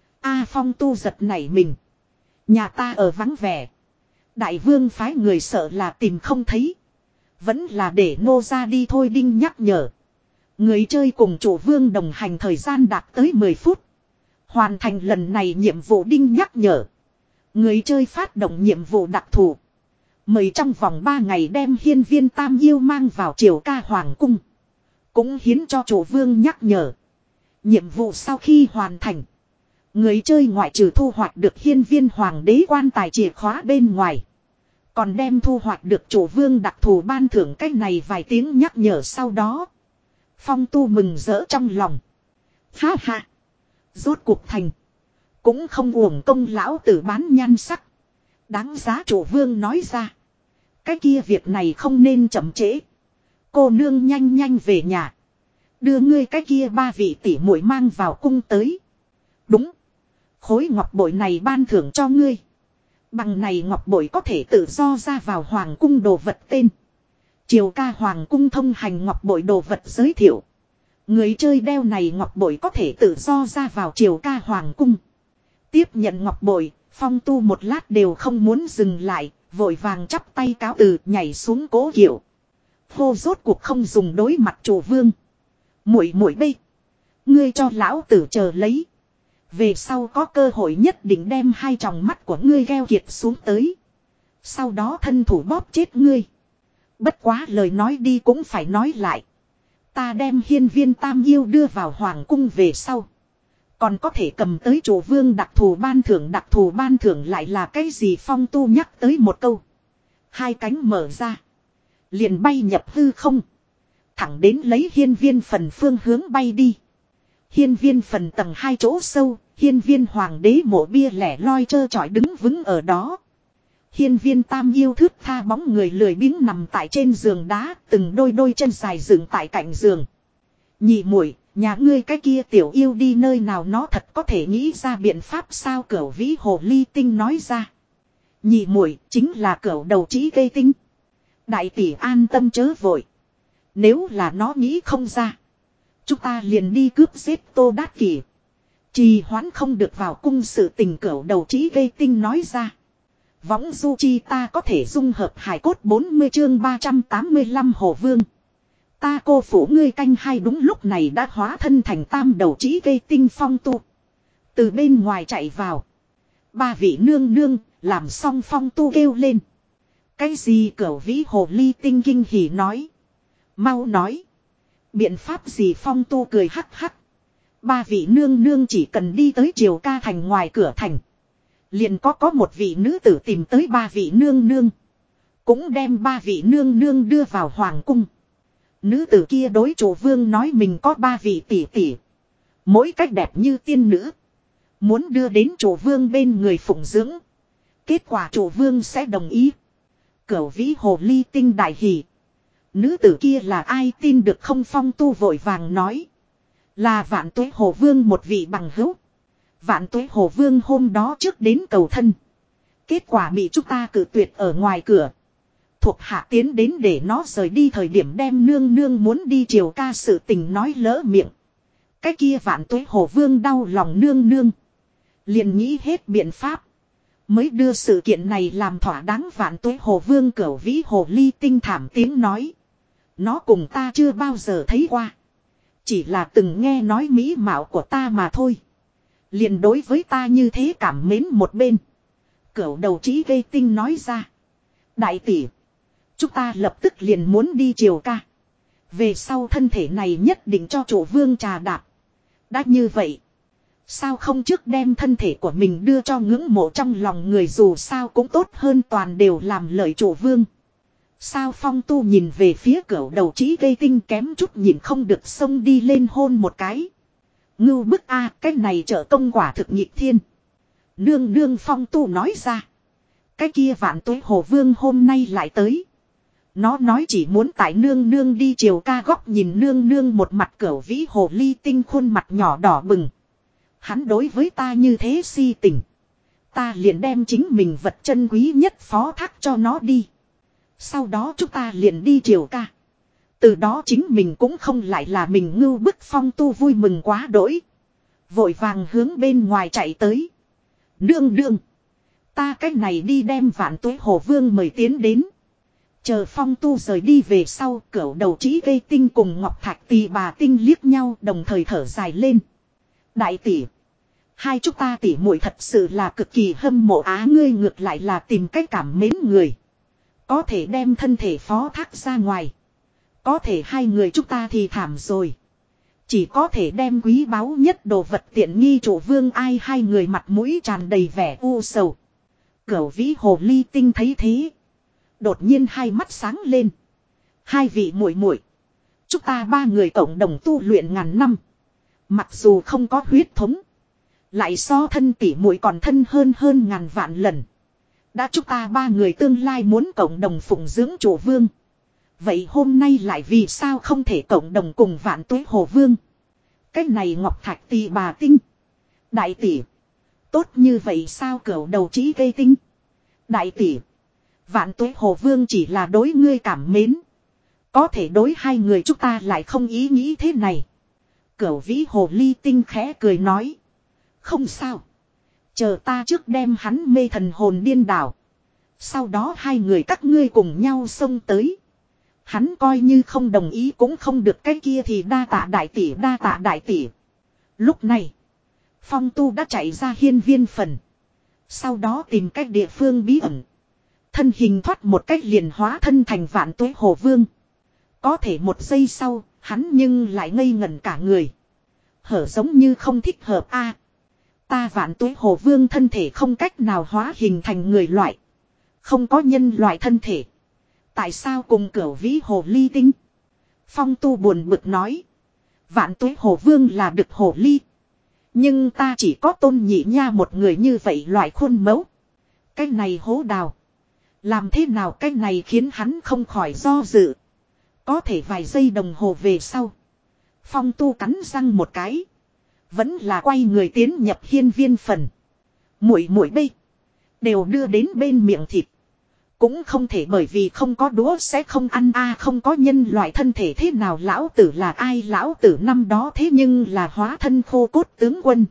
A: A Phong tu giật nảy mình. Nhà ta ở vắng vẻ. Đại vương phái người sợ là tìm không thấy. Vẫn là để nô ra đi thôi đinh nhắc nhở. Người chơi cùng chủ vương đồng hành thời gian đạt tới mười phút. Hoàn thành lần này nhiệm vụ đinh nhắc nhở. Người chơi phát động nhiệm vụ đặc thù. Mời trong vòng ba ngày đem hiên viên tam yêu mang vào triều ca hoàng cung. Cũng hiến cho chủ vương nhắc nhở. Nhiệm vụ sau khi hoàn thành. Người chơi ngoại trừ thu hoạch được hiên viên hoàng đế quan tài chìa khóa bên ngoài. Còn đem thu hoạch được chủ vương đặc thù ban thưởng cách này vài tiếng nhắc nhở sau đó. Phong tu mừng rỡ trong lòng. Ha ha. Rốt cuộc thành. Cũng không uổng công lão tử bán nhan sắc. Đáng giá chủ vương nói ra. Cái kia việc này không nên chậm trễ. Cô nương nhanh nhanh về nhà. Đưa ngươi cái kia ba vị tỷ muội mang vào cung tới. Đúng. Khối ngọc bội này ban thưởng cho ngươi. Bằng này ngọc bội có thể tự do ra vào hoàng cung đồ vật tên. Triều ca hoàng cung thông hành ngọc bội đồ vật giới thiệu. Người chơi đeo này ngọc bội có thể tự do ra vào triều ca hoàng cung. Tiếp nhận ngọc bội, Phong tu một lát đều không muốn dừng lại, vội vàng chắp tay cáo từ nhảy xuống cố kiệu. Hô rốt cuộc không dùng đối mặt chủ vương. Muội muội bê. Ngươi cho lão tử chờ lấy. Về sau có cơ hội nhất định đem hai tròng mắt của ngươi gheo kiệt xuống tới. Sau đó thân thủ bóp chết ngươi. Bất quá lời nói đi cũng phải nói lại. Ta đem hiên viên tam yêu đưa vào hoàng cung về sau. Còn có thể cầm tới chủ vương đặc thù ban thưởng đặc thù ban thưởng lại là cái gì Phong tu nhắc tới một câu. Hai cánh mở ra. Liền bay nhập hư không. Thẳng đến lấy hiên viên phần phương hướng bay đi. Hiên viên phần tầng hai chỗ sâu. Hiên viên hoàng đế mộ bia lẻ loi trơ trọi đứng vững ở đó. Hiên viên tam yêu thướt tha bóng người lười biếng nằm tại trên giường đá. Từng đôi đôi chân dài dựng tại cạnh giường. Nhị muội, nhà ngươi cái kia tiểu yêu đi nơi nào nó thật có thể nghĩ ra biện pháp sao cửu vĩ hồ ly tinh nói ra. Nhị muội chính là cửu đầu trí gây tinh. Đại tỷ an tâm chớ vội. Nếu là nó nghĩ không ra. Chúng ta liền đi cướp giết Tô Đát Kỷ. Trì hoãn không được vào cung sự tình cửu đầu trí gây tinh nói ra. Võng du chi ta có thể dung hợp hài cốt bốn mươi chương ba trăm tám mươi lăm Hồ Vương. Ta cô phủ ngươi canh hai đúng lúc này đã hóa thân thành tam đầu trí gây tinh Phong tu. Từ bên ngoài chạy vào. Ba vị nương nương làm xong Phong tu kêu lên. Cái gì cửu vĩ hồ ly tinh kinh hỉ nói. Mau nói. Biện pháp gì Phong tu cười hắc hắc. Ba vị nương nương chỉ cần đi tới triều ca thành ngoài cửa thành. Liền có có một vị nữ tử tìm tới ba vị nương nương. Cũng đem ba vị nương nương đưa vào hoàng cung. Nữ tử kia đối chủ vương nói mình có ba vị tỷ tỷ. Mỗi cách đẹp như tiên nữ. Muốn đưa đến chủ vương bên người phụng dưỡng. Kết quả chủ vương sẽ đồng ý. Cửu vĩ hồ ly tinh đại hỷ. Nữ tử kia là ai tin được không Phong tu vội vàng nói. Là vạn tuế hồ vương một vị bằng hữu. Vạn tuế hồ vương hôm đó trước đến cầu thân. Kết quả bị chúng ta cử tuyệt ở ngoài cửa. Thuộc hạ tiến đến để nó rời đi thời điểm đem nương nương muốn đi triều ca sự tình nói lỡ miệng. Cái kia vạn tuế hồ vương đau lòng nương nương. Liền nghĩ hết biện pháp. Mới đưa sự kiện này làm thỏa đáng vạn tuế hồ vương cửu vĩ hồ ly tinh thảm tiếng nói. Nó cùng ta chưa bao giờ thấy qua. Chỉ là từng nghe nói mỹ mạo của ta mà thôi. Liền đối với ta như thế cảm mến một bên. Cửu đầu trí gây tinh nói ra. Đại tỷ. Chúng ta lập tức liền muốn đi triều ca. Về sau thân thể này nhất định cho chủ vương trà đạp. Đã như vậy. Sao không trước đem thân thể của mình đưa cho ngưỡng mộ trong lòng người dù sao cũng tốt hơn toàn đều làm lợi chủ vương. Sao Phong tu nhìn về phía cửu đầu trí gây tinh kém chút nhìn không được xông đi lên hôn một cái. Ngưu bức a à, cái này trợ công quả thực nhịp thiên. Nương nương Phong tu nói ra. Cái kia vạn tuế hồ vương hôm nay lại tới. Nó nói chỉ muốn tại nương nương đi chiều ca góc nhìn nương nương một mặt cửu vĩ hồ ly tinh khuôn mặt nhỏ đỏ bừng. Hắn đối với ta như thế si tình. Ta liền đem chính mình vật chân quý nhất phó thác cho nó đi. Sau đó chúng ta liền đi chiều ca. Từ đó chính mình cũng không lại là mình ngưu bức. Phong Tu vui mừng quá đỗi. Vội vàng hướng bên ngoài chạy tới. Nương nương. Ta cách này đi đem Vạn Tuế Hồ Vương mời tiến đến. Chờ Phong Tu rời đi về sau, cửu đầu Chỉ Cây Tinh cùng Ngọc Thạch Tỳ Bà Tinh liếc nhau đồng thời thở dài lên. Đại tỷ, hai chúng ta tỷ muội thật sự là cực kỳ hâm mộ á, ngươi ngược lại là tìm cách cảm mến người. Có thể đem thân thể phó thác ra ngoài. Có thể hai người chúng ta thì thảm rồi. Chỉ có thể đem quý báu nhất đồ vật tiện nghi chủ vương, ai hai người mặt mũi tràn đầy vẻ u sầu. Cửu vĩ hồ ly tinh thấy thế. Đột nhiên hai mắt sáng lên. Hai vị muội muội, chúng ta ba người cộng đồng tu luyện ngàn năm. Mặc dù không có huyết thống, lại so thân tỷ muội còn thân hơn hơn ngàn vạn lần. Đã chúng ta ba người tương lai muốn cộng đồng phụng dưỡng chủ vương. Vậy hôm nay lại vì sao không thể cộng đồng cùng Vạn Tuế Hồ Vương? Cái này Ngọc Thạch Tỳ Bà Tinh. Đại tỷ, tốt như vậy sao? Cửu đầu Chỉ Cây Tinh. Đại tỷ, Vạn Tuế Hồ Vương chỉ là đối ngươi cảm mến. Có thể đối hai người chúng ta lại không ý nghĩ thế này. Cửu vĩ hồ ly tinh khẽ cười nói. Không sao. Chờ ta trước đem hắn mê thần hồn điên đảo. Sau đó hai người các ngươi cùng nhau xông tới. Hắn coi như không đồng ý cũng không được, cái kia thì đa tạ đại tỷ, đa tạ đại tỷ. Lúc này, Phong Tu đã chạy ra hiên viên phần. Sau đó tìm cách địa phương bí ẩn. Thân hình thoát một cách liền hóa thân thành Vạn Tuế Hồ Vương. Có thể một giây sau, hắn nhưng lại ngây ngẩn cả người. Hở giống như không thích hợp a. Ta Vạn Tuế Hồ Vương thân thể không cách nào hóa hình thành người loại. Không có nhân loại thân thể. Tại sao cùng cửu vĩ hồ ly tinh? Phong Tu buồn bực nói. Vạn Tuế Hồ Vương là đực hồ ly. Nhưng ta chỉ có Tôn Nhị Nha một người như vậy loại khuôn mẫu. Cái này hố đào. Làm thế nào cái này khiến hắn không khỏi do dự. Có thể vài giây đồng hồ về sau. Phong Tu cắn răng một cái. Vẫn là quay người tiến nhập hiên viên phần. Muội muội bây. Đều đưa đến bên miệng thịt. Cũng không thể bởi vì không có đũa sẽ không ăn a, không có nhân loại thân thể thế nào lão tử là ai, lão tử năm đó thế nhưng là hóa thân khô cốt tướng quân.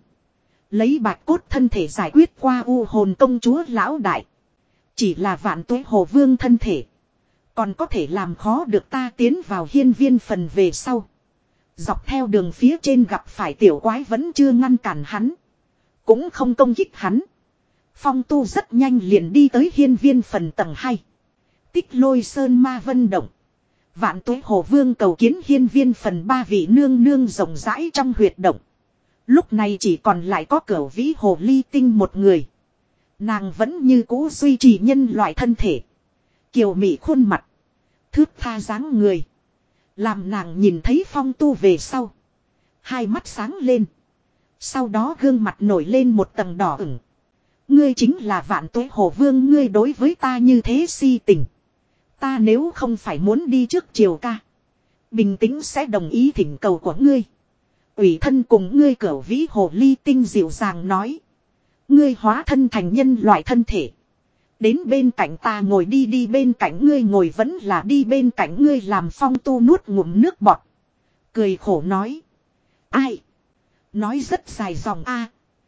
A: Lấy bạch cốt thân thể giải quyết qua u hồn công chúa lão đại. Chỉ là Vạn Tuế Hồ Vương thân thể. Còn có thể làm khó được ta tiến vào hiên viên phần về sau. Dọc theo đường phía trên gặp phải tiểu quái vẫn chưa ngăn cản hắn. Cũng không công kích hắn. Phong Tu rất nhanh liền đi tới hiên viên phần tầng hai. Tích Lôi Sơn Ma Vân Động. Vạn Tuế Hồ Vương cầu kiến hiên viên phần ba vị nương nương rộng rãi trong huyệt động. Lúc này chỉ còn lại có Cửu vĩ hồ ly tinh một người. Nàng vẫn như cũ duy trì nhân loại thân thể. Kiều mị khuôn mặt. Thướt tha dáng người. Làm nàng nhìn thấy Phong Tu về sau. Hai mắt sáng lên. Sau đó gương mặt nổi lên một tầng đỏ ửng. Ngươi chính là Vạn Tuế Hồ Vương, ngươi đối với ta như thế si tình. Ta nếu không phải muốn đi trước triều ca. Bình tĩnh sẽ đồng ý thỉnh cầu của ngươi. Ủy thân cùng ngươi. Cửu vĩ hồ ly tinh dịu dàng nói. Ngươi hóa thân thành nhân loại thân thể. Đến bên cạnh ta ngồi đi, đi bên cạnh ngươi ngồi vẫn là đi bên cạnh ngươi làm. Phong Tu nuốt ngụm nước bọt. Cười khổ nói. Ai? Nói rất dài dòng a.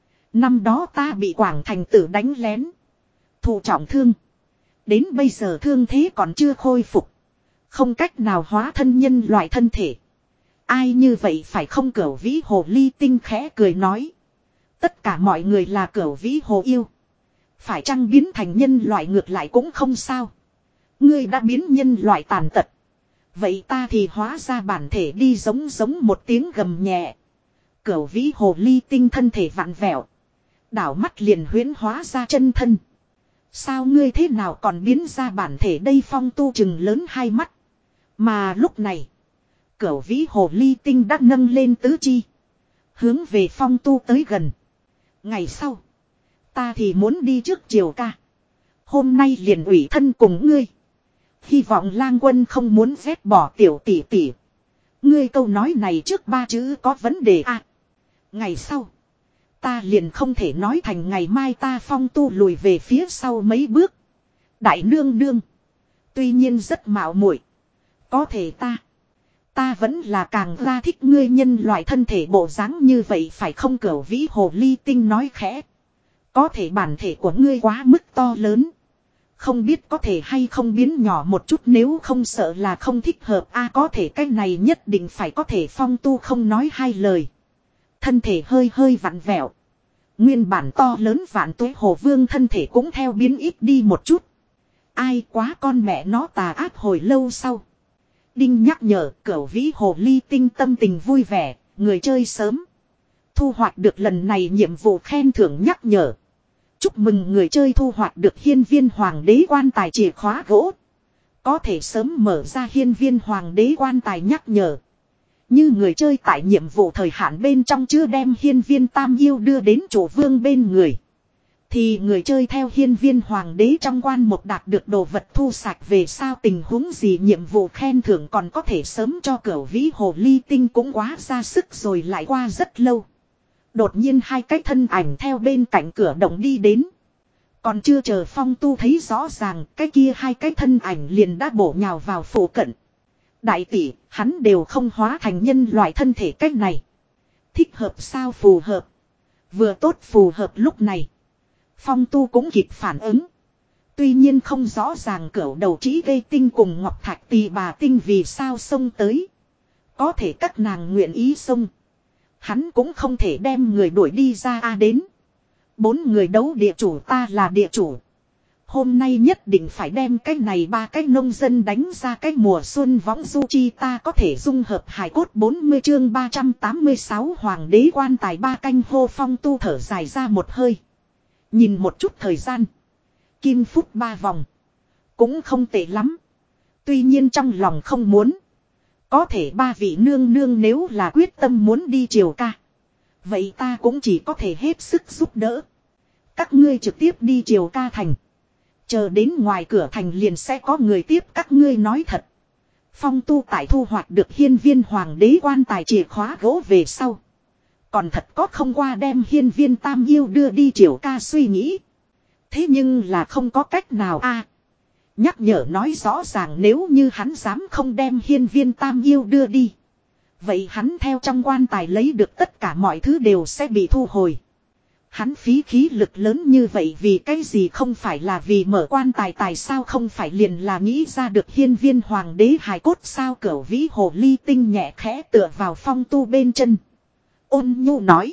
A: Năm đó ta bị Quảng Thành Tử đánh lén. Thụ trọng thương. Đến bây giờ thương thế còn chưa khôi phục. Không cách nào hóa thân nhân loại thân thể. Ai như vậy phải không? Cửu vĩ hồ ly tinh khẽ cười nói. Tất cả mọi người là Cửu vĩ hồ yêu. Phải chăng biến thành nhân loại ngược lại cũng không sao. Ngươi đã biến nhân loại tàn tật. Vậy ta thì hóa ra bản thể đi, giống giống một tiếng gầm nhẹ. Cửu vĩ hồ ly tinh thân thể vặn vẹo. Đảo mắt liền huyễn hóa ra chân thân. Sao ngươi thế nào còn biến ra bản thể đây? Phong Tu chừng lớn hai mắt. Mà lúc này, Cửu vĩ hồ ly tinh đã nâng lên tứ chi. Hướng về Phong Tu tới gần. Ngày sau, ta thì muốn đi trước triều ca. Hôm nay liền ủy thân cùng ngươi. Hy vọng lang quân không muốn ghét bỏ tiểu tỷ tỷ. Ngươi câu nói này trước ba chữ có vấn đề à. Ngày sau. Ta liền không thể nói thành ngày mai ta Phong Tu lùi về phía sau mấy bước. Đại nương nương. Tuy nhiên rất mạo muội. Có thể ta. Ta vẫn là càng ra thích ngươi nhân loại thân thể bộ dáng như vậy phải không? Cửu vĩ hồ ly tinh nói khẽ. Có thể bản thể của ngươi quá mức to lớn. Không biết có thể hay không biến nhỏ một chút, nếu không sợ là không thích hợp a. À, có thể cái này nhất định phải có thể. Phong Tu không nói hai lời. Thân thể hơi hơi vặn vẹo. Nguyên bản to lớn vạn tuế hồ vương thân thể cũng theo biến ít đi một chút. Ai quá con mẹ nó tà ác. Hồi lâu sau. Đinh nhắc nhở cửu vĩ hồ ly tinh tâm tình vui vẻ. Người chơi sớm. Thu hoạch được lần này nhiệm vụ khen thưởng nhắc nhở. Chúc mừng người chơi thu hoạch được hiên viên hoàng đế quan tài chìa khóa gỗ. Có thể sớm mở ra hiên viên hoàng đế quan tài nhắc nhở. Như người chơi tại nhiệm vụ thời hạn bên trong chưa đem hiên viên tam yêu đưa đến chủ vương bên người. Thì người chơi theo hiên viên hoàng đế trong quan một đạt được đồ vật thu sạch về sao tình huống gì. Nhiệm vụ khen thưởng còn có thể sớm cho cửu vĩ hồ ly tinh cũng quá ra sức rồi. Lại qua rất lâu. Đột nhiên hai cái thân ảnh theo bên cạnh cửa động đi đến. Còn chưa chờ Phong Tu thấy rõ ràng, cái kia hai cái thân ảnh liền đã bổ nhào vào phủ cận. Đại tỷ, hắn đều không hóa thành nhân loại thân thể cách này. Thích hợp sao? Phù hợp. Vừa tốt phù hợp. Lúc này Phong Tu cũng kịp phản ứng. Tuy nhiên không rõ ràng cửu đầu trĩ gây tinh cùng ngọc thạch tỳ bà tinh vì sao xông tới. Có thể các nàng nguyện ý xông. Hắn cũng không thể đem người đuổi đi ra. A đến. Bốn người đấu địa chủ, ta là địa chủ. Hôm nay nhất định phải đem cái này ba cái nông dân đánh ra cái mùa xuân võng du chi. Ta có thể dung hợp hài cốt. Bốn mươi chương ba trăm tám mươi sáu hoàng đế quan tài ba canh hô. Phong Tu thở dài ra một hơi. Nhìn một chút thời gian. Kim phút ba vòng. Cũng không tệ lắm. Tuy nhiên trong lòng không muốn. Có thể ba vị nương nương nếu là quyết tâm muốn đi triều ca. Vậy ta cũng chỉ có thể hết sức giúp đỡ. Các ngươi trực tiếp đi triều ca thành. Chờ đến ngoài cửa thành liền sẽ có người tiếp các ngươi. Nói thật. Phong Tu tại thu hoạch được hiên viên hoàng đế quan tài chìa khóa gỗ về sau. Còn thật có không qua đem hiên viên tam yêu đưa đi triều ca suy nghĩ. Thế nhưng là không có cách nào a. À, nhắc nhở nói rõ ràng nếu như hắn dám không đem hiên viên tam yêu đưa đi. Vậy hắn theo trong quan tài lấy được tất cả mọi thứ đều sẽ bị thu hồi. Hắn phí khí lực lớn như vậy vì cái gì? Không phải là vì mở quan tài tài sao? Không phải liền là nghĩ ra được hiên viên hoàng đế hài cốt sao? Cửu vĩ hồ ly tinh nhẹ khẽ tựa vào Phong Tu bên chân. Ôn nhu nói.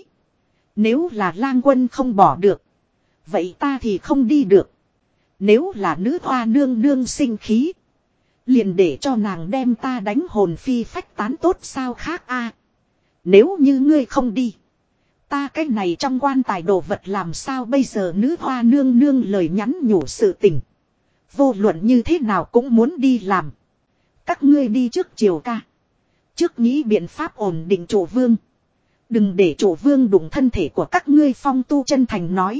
A: Nếu là lang quân không bỏ được. Vậy ta thì không đi được. Nếu là nữ hoa nương nương sinh khí. Liền để cho nàng đem ta đánh hồn phi phách tán tốt sao khác a. À, nếu như ngươi không đi. Ta cái này trong quan tài đồ vật làm sao bây giờ? Nữ hoa nương nương lời nhắn nhủ sự tình. Vô luận như thế nào cũng muốn đi làm. Các ngươi đi trước triều ca. Trước nghĩ biện pháp ổn định chủ vương. Đừng để chủ vương đụng thân thể của các ngươi. Phong Tu chân thành nói.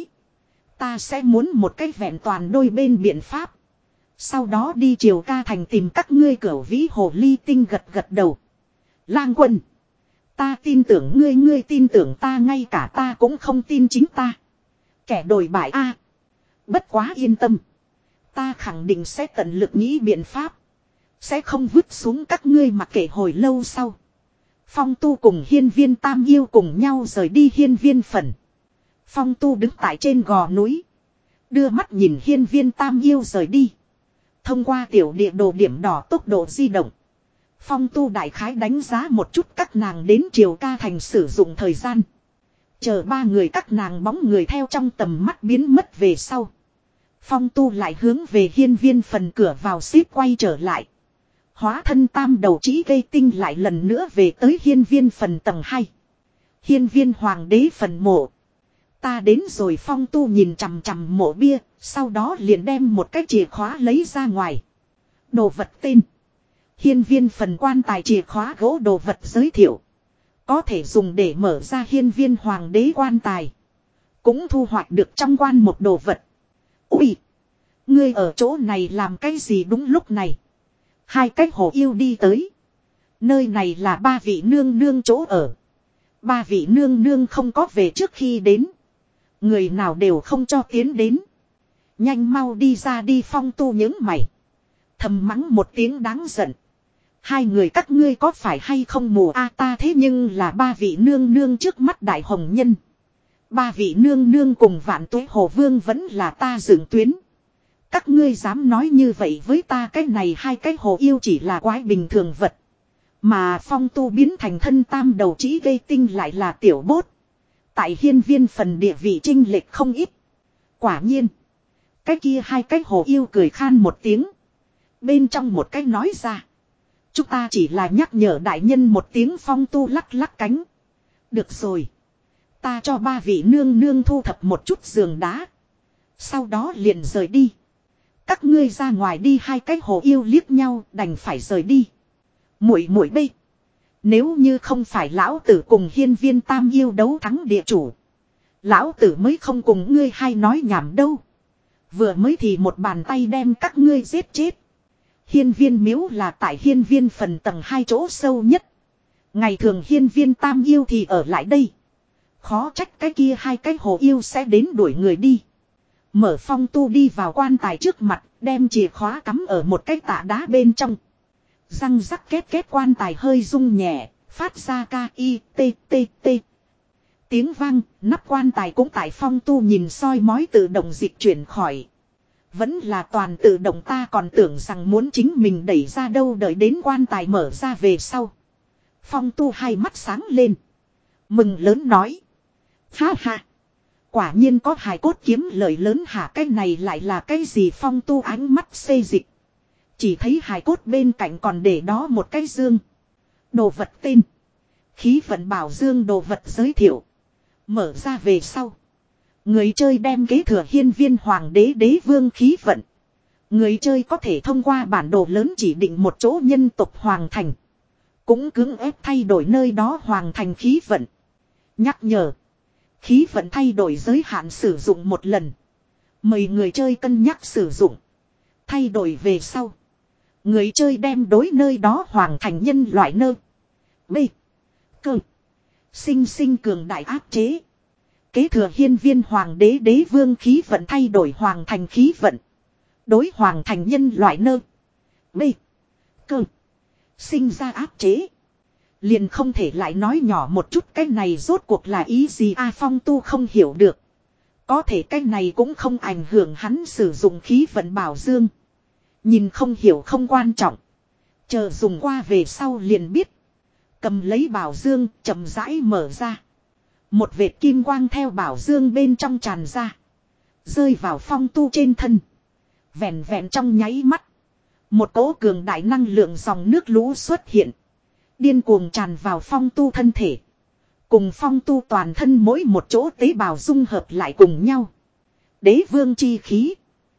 A: Ta sẽ muốn một cách vẹn toàn đôi bên biện pháp. Sau đó đi triều ca thành tìm các ngươi. Cửu vĩ hồ ly tinh gật gật đầu. Lang quân. Ta tin tưởng ngươi, ngươi tin tưởng ta, ngay cả ta cũng không tin chính ta. Kẻ đồi bại a. À, bất quá yên tâm. Ta khẳng định sẽ tận lực nghĩ biện pháp. Sẽ không vứt xuống các ngươi mặc kệ. Hồi lâu sau. Phong Tu cùng hiên viên tam yêu cùng nhau rời đi hiên viên phần. Phong Tu đứng tại trên gò núi. Đưa mắt nhìn hiên viên tam yêu rời đi. Thông qua tiểu địa đồ điểm đỏ tốc độ di động. Phong Tu đại khái đánh giá một chút các nàng đến triều ca thành sử dụng thời gian. Chờ ba người các nàng bóng người theo trong tầm mắt biến mất về sau. Phong Tu lại hướng về hiên viên phần cửa vào xếp quay trở lại. Hóa thân tam đầu trĩ gây tinh lại lần nữa về tới hiên viên phần tầng hai. Hiên viên hoàng đế phần mộ. Ta đến rồi. Phong Tu nhìn chằm chằm mộ bia. Sau đó liền đem một cái chìa khóa lấy ra ngoài. Đồ vật tên. Hiên viên phần quan tài chìa khóa gỗ. Đồ vật giới thiệu. Có thể dùng để mở ra hiên viên hoàng đế quan tài. Cũng thu hoạch được trong quan một đồ vật. Ui! Ngươi ở chỗ này làm cái gì đúng lúc này. Hai cái hồ yêu đi tới. Nơi này là ba vị nương nương chỗ ở. Ba vị nương nương không có về trước khi đến. Người nào đều không cho tiến đến. Nhanh mau đi ra đi. Phong Tu những mày. Thầm mắng một tiếng đáng giận. Hai người các ngươi có phải hay không mù a ta thế nhưng là ba vị nương nương trước mắt đại hồng nhân. Ba vị nương nương cùng vạn tuế hồ vương vẫn là ta dựng tuyến. Các ngươi dám nói như vậy với ta, cái này hai cái hồ yêu chỉ là quái bình thường vật. Mà Phong Tu biến thành thân tam đầu chỉ gây tinh lại là tiểu bốt. Tại hiên viên phần địa vị chênh lệch không ít. Quả nhiên. Cái kia hai cái hồ yêu cười khan một tiếng. Bên trong một cái nói ra. Chúng ta chỉ là nhắc nhở đại nhân một tiếng. Phong Tu lắc lắc cánh. Được rồi. Ta cho ba vị nương nương thu thập một chút giường đá. Sau đó liền rời đi. Các ngươi ra ngoài đi. Hai cái hồ yêu liếc nhau đành phải rời đi. Muội muội bây. Nếu như không phải lão tử cùng hiên viên tam yêu đấu thắng địa chủ. Lão tử mới không cùng ngươi hay nói nhảm đâu. Vừa mới thì một bàn tay đem các ngươi giết chết. Hiên viên miếu là tại hiên viên phần tầng hai chỗ sâu nhất. Ngày thường hiên viên tam yêu thì ở lại đây. Khó trách cái kia hai cái hồ yêu sẽ đến đuổi người đi. Mở Phong Tu đi vào quan tài trước mặt, đem chìa khóa cắm ở một cái tạ đá bên trong. Răng rắc két két quan tài hơi rung nhẹ, phát ra ca i t t t. Tiếng vang, nắp quan tài cũng tại Phong Tu nhìn soi mói tự động dịch chuyển khỏi. Vẫn là toàn tự động, ta còn tưởng rằng muốn chính mình đẩy ra đâu, đợi đến quan tài mở ra về sau. Phong Tu hai mắt sáng lên. Mừng lớn nói. Ha ha. Quả nhiên có hài cốt kiếm lợi lớn hả, cái này lại là cái gì? Phong Tu ánh mắt xê dịch. Chỉ thấy hài cốt bên cạnh còn để đó một cái dương. Đồ vật tên. Khí vận bảo dương. Đồ vật giới thiệu. Mở ra về sau. Người chơi đem kế thừa hiên viên hoàng đế đế vương khí vận. Người chơi có thể thông qua bản đồ lớn chỉ định một chỗ nhân tộc hoàng thành. Cũng cưỡng ép thay đổi nơi đó hoàng thành khí vận. Nhắc nhở. Khí vận thay đổi giới hạn sử dụng một lần. Mời người chơi cân nhắc sử dụng. Thay đổi về sau. Người chơi đem đối nơi đó hoàng thành nhân loại nơ. B. Cơ. Sinh sinh cường đại áp chế. Kế thừa hiên viên hoàng đế đế vương khí vận thay đổi hoàng thành khí vận. Đối hoàng thành nhân loại nơ. B. Cơ. Sinh ra áp chế. Liền không thể lại nói nhỏ một chút cái này rốt cuộc là ý gì a? Phong Tu không hiểu được. Có thể cái này cũng không ảnh hưởng hắn sử dụng khí vận bảo dương. Nhìn không hiểu không quan trọng. Chờ dùng qua về sau liền biết. Cầm lấy bảo dương chậm rãi mở ra. Một vệt kim quang theo bảo dương bên trong tràn ra. Rơi vào Phong Tu trên thân. Vẹn vẹn trong nháy mắt. Một cỗ cường đại năng lượng dòng nước lũ xuất hiện. Điên cuồng tràn vào Phong Tu thân thể. Cùng Phong Tu toàn thân mỗi một chỗ tế bào dung hợp lại cùng nhau. Đế vương chi khí.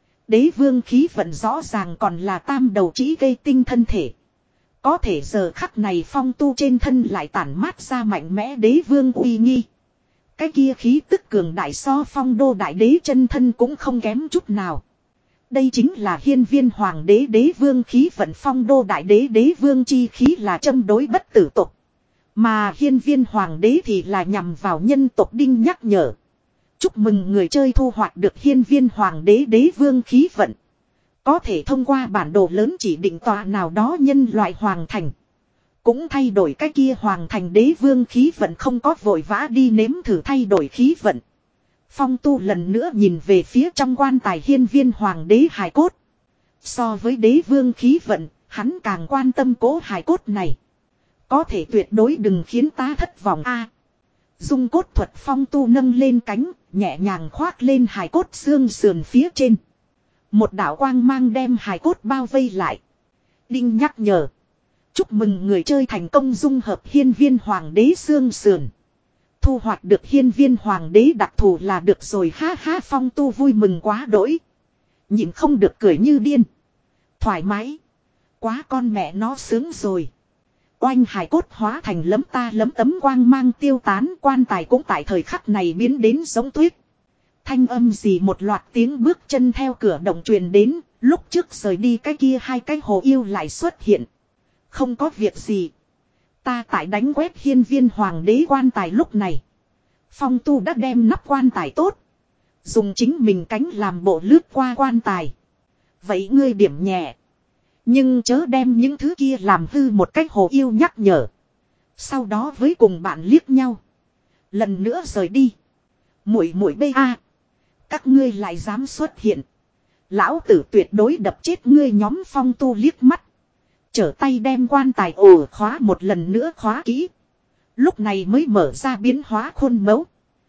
A: Đế vương khí vận rõ ràng còn là tam đầu chỉ gây tinh thân thể. Có thể giờ khắc này Phong Tu trên thân lại tản mát ra mạnh mẽ đế vương uy nghi. Cái kia khí tức cường đại so Phong Đô đại đế chân thân cũng không kém chút nào. Đây chính là hiên viên hoàng đế đế vương khí vận. Phong Đô đại đế đế vương chi khí là châm đối bất tử tục. Mà hiên viên hoàng đế thì là nhằm vào nhân tộc đinh nhắc nhở. Chúc mừng người chơi thu hoạch được hiên viên hoàng đế đế vương khí vận. Có thể thông qua bản đồ lớn chỉ định tòa nào đó nhân loại hoàng thành. Cũng thay đổi cái kia hoàng thành đế vương khí vận, không có vội vã đi nếm thử thay đổi khí vận. Phong Tu lần nữa nhìn về phía trong quan tài hiên viên hoàng đế hài cốt. So với đế vương khí vận, hắn càng quan tâm cố hài cốt này. Có thể tuyệt đối đừng khiến ta thất vọng a. Dung cốt thuật. Phong Tu nâng lên cánh, nhẹ nhàng khoác lên hài cốt xương sườn phía trên. Một đạo quang mang đem hài cốt bao vây lại. Đinh nhắc nhở. Chúc mừng người chơi thành công dung hợp hiên viên hoàng đế xương sườn. Thu hoạch được hiên viên hoàng đế đặc thù là được rồi, ha ha. Phong Tu vui mừng quá đỗi. Nhịn không được cười như điên. Thoải mái. Quá con mẹ nó sướng rồi. Oanh, hài cốt hóa thành lấm ta lấm tấm quang mang tiêu tán. Quan tài cũng tại thời khắc này biến đến giống tuyết. Thanh âm gì một loạt tiếng bước chân theo cửa động truyền đến, lúc trước rời đi cái kia hai cái hồ yêu lại xuất hiện. Không có việc gì. Ta tại đánh quét hiên viên hoàng đế quan tài lúc này. Phong tu đã đem nắp quan tài tốt. Dùng chính mình cánh làm bộ lướt qua quan tài. Vậy ngươi điểm nhẹ. Nhưng chớ đem những thứ kia làm hư một cách hồ yêu nhắc nhở. Sau đó với cùng bạn liếc nhau. Lần nữa rời đi. Muội muội bê a. Các ngươi lại dám xuất hiện. Lão tử tuyệt đối đập chết ngươi nhóm phong tu liếc mắt. Trở tay đem quan tài ổ khóa một lần nữa khóa kỹ. Lúc này mới mở ra biến hóa khuôn mẫu.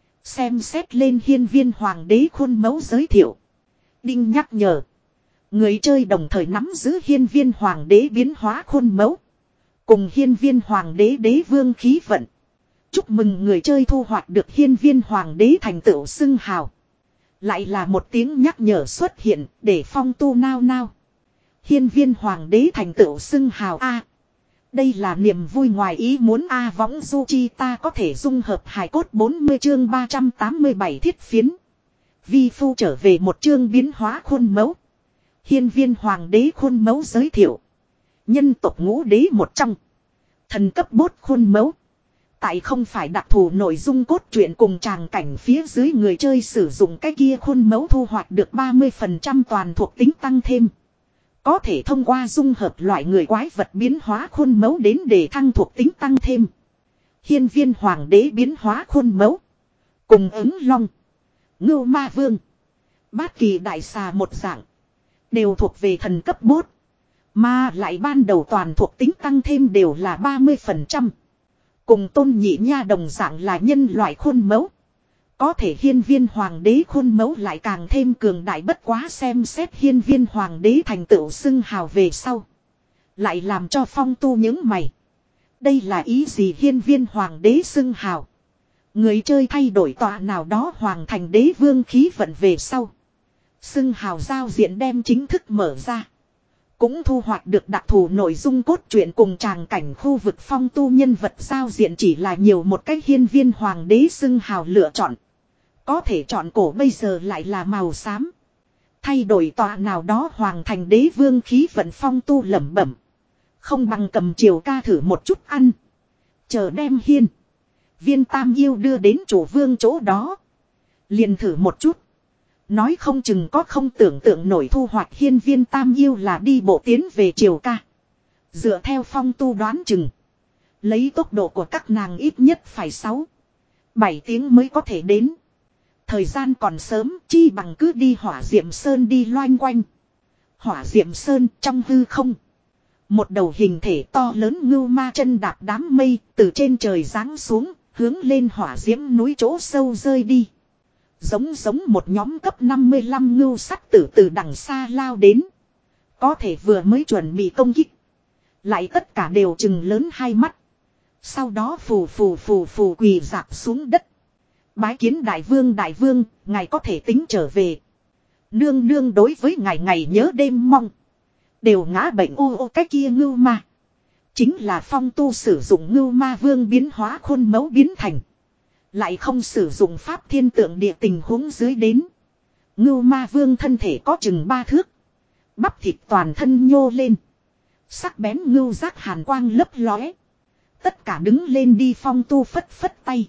A: Xem xét lên hiên viên hoàng đế khuôn mẫu giới thiệu. Đinh nhắc nhở. Người chơi đồng thời nắm giữ hiên viên hoàng đế biến hóa khuôn mẫu. Cùng hiên viên hoàng đế đế vương khí vận. Chúc mừng người chơi thu hoạch được hiên viên hoàng đế thành tựu xưng hào. Lại là một tiếng nhắc nhở xuất hiện để phong tu nao nao. Hiên viên hoàng đế thành tựu xưng hào A. Đây là niềm vui ngoài ý muốn A võng du chi ta có thể dung hợp hài cốt bốn mươi chương ba trăm tám mươi bảy thiết phiến. Vi phu trở về một chương biến hóa khuôn mẫu. Hiên viên hoàng đế khuôn mẫu giới thiệu. Nhân tộc ngũ đế một trong. Thần cấp bốt khuôn mẫu. Tại không phải đặc thù nội dung cốt truyện cùng tràng cảnh phía dưới người chơi sử dụng cái kia khuôn mẫu thu hoạch được ba mươi phần trăm toàn thuộc tính tăng thêm. Có thể thông qua dung hợp loại người quái vật biến hóa khuôn mẫu đến để thăng thuộc tính tăng thêm. Hiên viên hoàng đế biến hóa khuôn mẫu. Cùng ứng long. Ngưu ma vương. Bát kỳ đại xà một dạng. Đều thuộc về thần cấp bốt. Mà lại ban đầu toàn thuộc tính tăng thêm đều là ba mươi phần trăm. Cùng tôn nhị nha đồng dạng là nhân loại khuôn mẫu. Có thể hiên viên hoàng đế khuôn mẫu lại càng thêm cường đại bất quá xem xét hiên viên hoàng đế thành tựu xưng hào về sau. Lại làm cho phong tu những mày. Đây là ý gì hiên viên hoàng đế xưng hào. Người chơi thay đổi tọa nào đó hoàng thành đế vương khí vận về sau. Xưng hào giao diện đem chính thức mở ra. Cũng thu hoạch được đặc thù nội dung cốt truyện cùng tràng cảnh khu vực phong tu nhân vật giao diện chỉ là nhiều một cách hiên viên hoàng đế xưng hào lựa chọn. Có thể chọn cổ bây giờ lại là màu xám. Thay đổi tọa nào đó hoàng thành đế vương khí vận phong tu lẩm bẩm. Không bằng cầm chiều ca thử một chút ăn. Chờ đem hiên. Viên tam yêu đưa đến chủ vương chỗ đó. Liền thử một chút. Nói không chừng có không tưởng tượng nổi thu hoạch hiên viên tam yêu là đi bộ tiến về triều ca. Dựa theo phong tu đoán chừng. Lấy tốc độ của các nàng ít nhất phải sáu bảy tiếng mới có thể đến. Thời gian còn sớm chi bằng cứ đi hỏa diệm sơn đi loanh quanh. Hỏa diệm sơn trong hư không. Một đầu hình thể to lớn ngưu ma chân đạp đám mây từ trên trời giáng xuống hướng lên hỏa diễm núi chỗ sâu rơi đi. Giống giống một nhóm cấp năm mươi lăm ngưu sắt tử từ đằng xa lao đến. Có thể vừa mới chuẩn bị công kích. Lại tất cả đều chừng lớn hai mắt. Sau đó phù phù phù phù quỳ dạp xuống đất. Bái kiến đại vương đại vương, ngài có thể tính trở về. Nương nương đối với ngài ngày nhớ đêm mong. Đều ngã bệnh ô ô cái kia ngưu ma. Chính là phong tu sử dụng ngưu ma vương biến hóa khuôn mẫu biến thành. Lại không sử dụng pháp thiên tượng địa tình huống dưới đến. Ngưu ma vương thân thể có chừng ba thước. Bắp thịt toàn thân nhô lên. Sắc bén ngưu giác hàn quang lấp lóe. Tất cả đứng lên đi phong tu phất phất tay.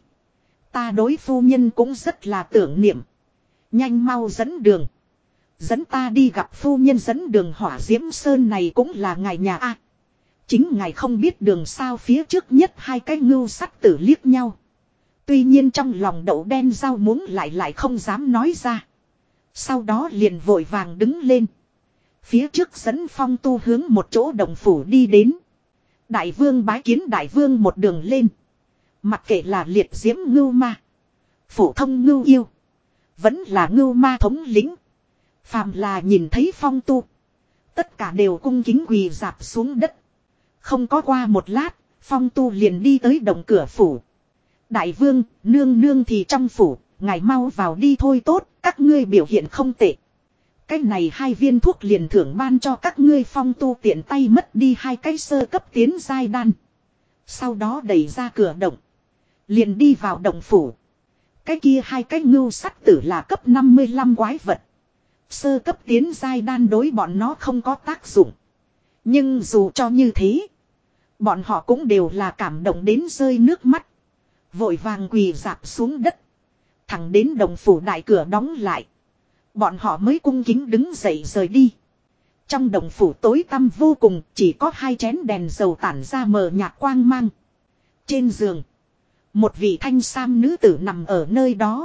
A: Ta đối phu nhân cũng rất là tưởng niệm. Nhanh mau dẫn đường. Dẫn ta đi gặp phu nhân dẫn đường hỏa diễm sơn này cũng là ngài nhà a. Chính ngài không biết đường sao phía trước nhất hai cái ngưu sắt tử liếc nhau. Tuy nhiên trong lòng đậu đen rau muống lại lại không dám nói ra. Sau đó liền vội vàng đứng lên. Phía trước dẫn phong tu hướng một chỗ đồng phủ đi đến. Đại vương bái kiến đại vương một đường lên. Mặc kệ là liệt diễm ngưu ma. Phổ thông ngưu yêu. Vẫn là ngưu ma thống lĩnh. Phàm là nhìn thấy phong tu. Tất cả đều cung kính quỳ dạp xuống đất. Không có qua một lát. Phong tu liền đi tới đồng cửa phủ. Đại vương, nương nương thì trong phủ. Ngài mau vào đi thôi tốt. Các ngươi biểu hiện không tệ. Cái này hai viên thuốc liền thưởng ban cho các ngươi phong tu tiện tay mất đi hai cái sơ cấp tiến giai đan. Sau đó đẩy ra cửa động. Liền đi vào động phủ. Cái kia hai cái ngưu sắt tử là cấp năm mươi lăm quái vật. Sơ cấp tiến giai đan đối bọn nó không có tác dụng. Nhưng dù cho như thế, bọn họ cũng đều là cảm động đến rơi nước mắt. Vội vàng quỳ dạp xuống đất. Thẳng đến đồng phủ đại cửa đóng lại. Bọn họ mới cung kính đứng dậy rời đi. Trong đồng phủ tối tăm vô cùng, chỉ có hai chén đèn dầu tản ra mờ nhạt quang mang. Trên giường, một vị thanh sam nữ tử nằm ở nơi đó.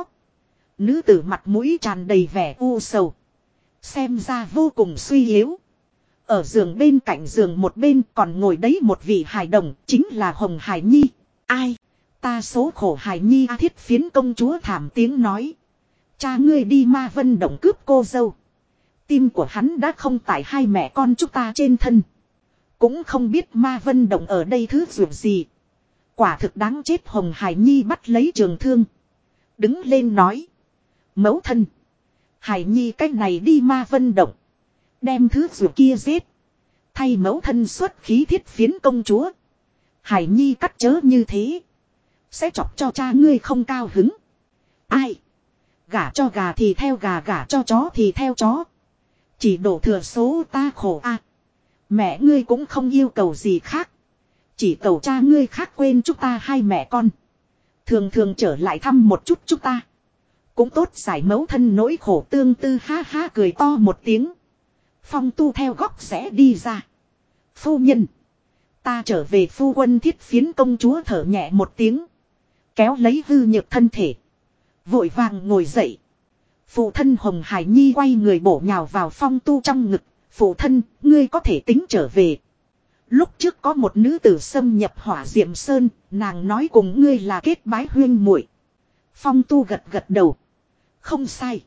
A: Nữ tử mặt mũi tràn đầy vẻ u sầu. Xem ra vô cùng suy yếu. Ở giường bên cạnh giường một bên còn ngồi đấy một vị hài đồng, chính là Hồng Hải Nhi. Ai? Ta số khổ Hải Nhi. A Thiết Phiến công chúa thảm tiếng nói. Cha ngươi đi Ma Vân Động cướp cô dâu. Tim của hắn đã không tại hai mẹ con chúng ta trên thân. Cũng không biết Ma Vân Động ở đây thứ dù gì. Quả thực đáng chết. Hồng Hải Nhi bắt lấy trường thương. Đứng lên nói. Mẫu thân. Hải Nhi cách này đi Ma Vân Động. Đem thứ dù kia giết. Thay mẫu thân xuất khí Thiết Phiến công chúa. Hải Nhi cắt chớ như thế. Sẽ chọc cho cha ngươi không cao hứng. Ai? Gả cho gà thì theo gà, gả cho chó thì theo chó. Chỉ đổ thừa số ta khổ a. À, mẹ ngươi cũng không yêu cầu gì khác. Chỉ cầu cha ngươi khác quên chúng ta hai mẹ con. Thường thường trở lại thăm một chút chúng ta. Cũng tốt giải mẫu thân nỗi khổ tương tư. Ha ha cười to một tiếng. Phong Tu theo góc rẽ đi ra. Phu nhân. Ta trở về. Phu quân. Thiết Phiến công chúa thở nhẹ một tiếng. Kéo lấy hư nhược thân thể. Vội vàng ngồi dậy. Phụ thân Hồng Hải Nhi quay người bổ nhào vào Phong Tu trong ngực. Phụ thân, ngươi có thể tính trở về. Lúc trước có một nữ tử xâm nhập Hỏa Diệm Sơn, nàng nói cùng ngươi là kết bái huyên muội. Phong Tu gật gật đầu. Không sai.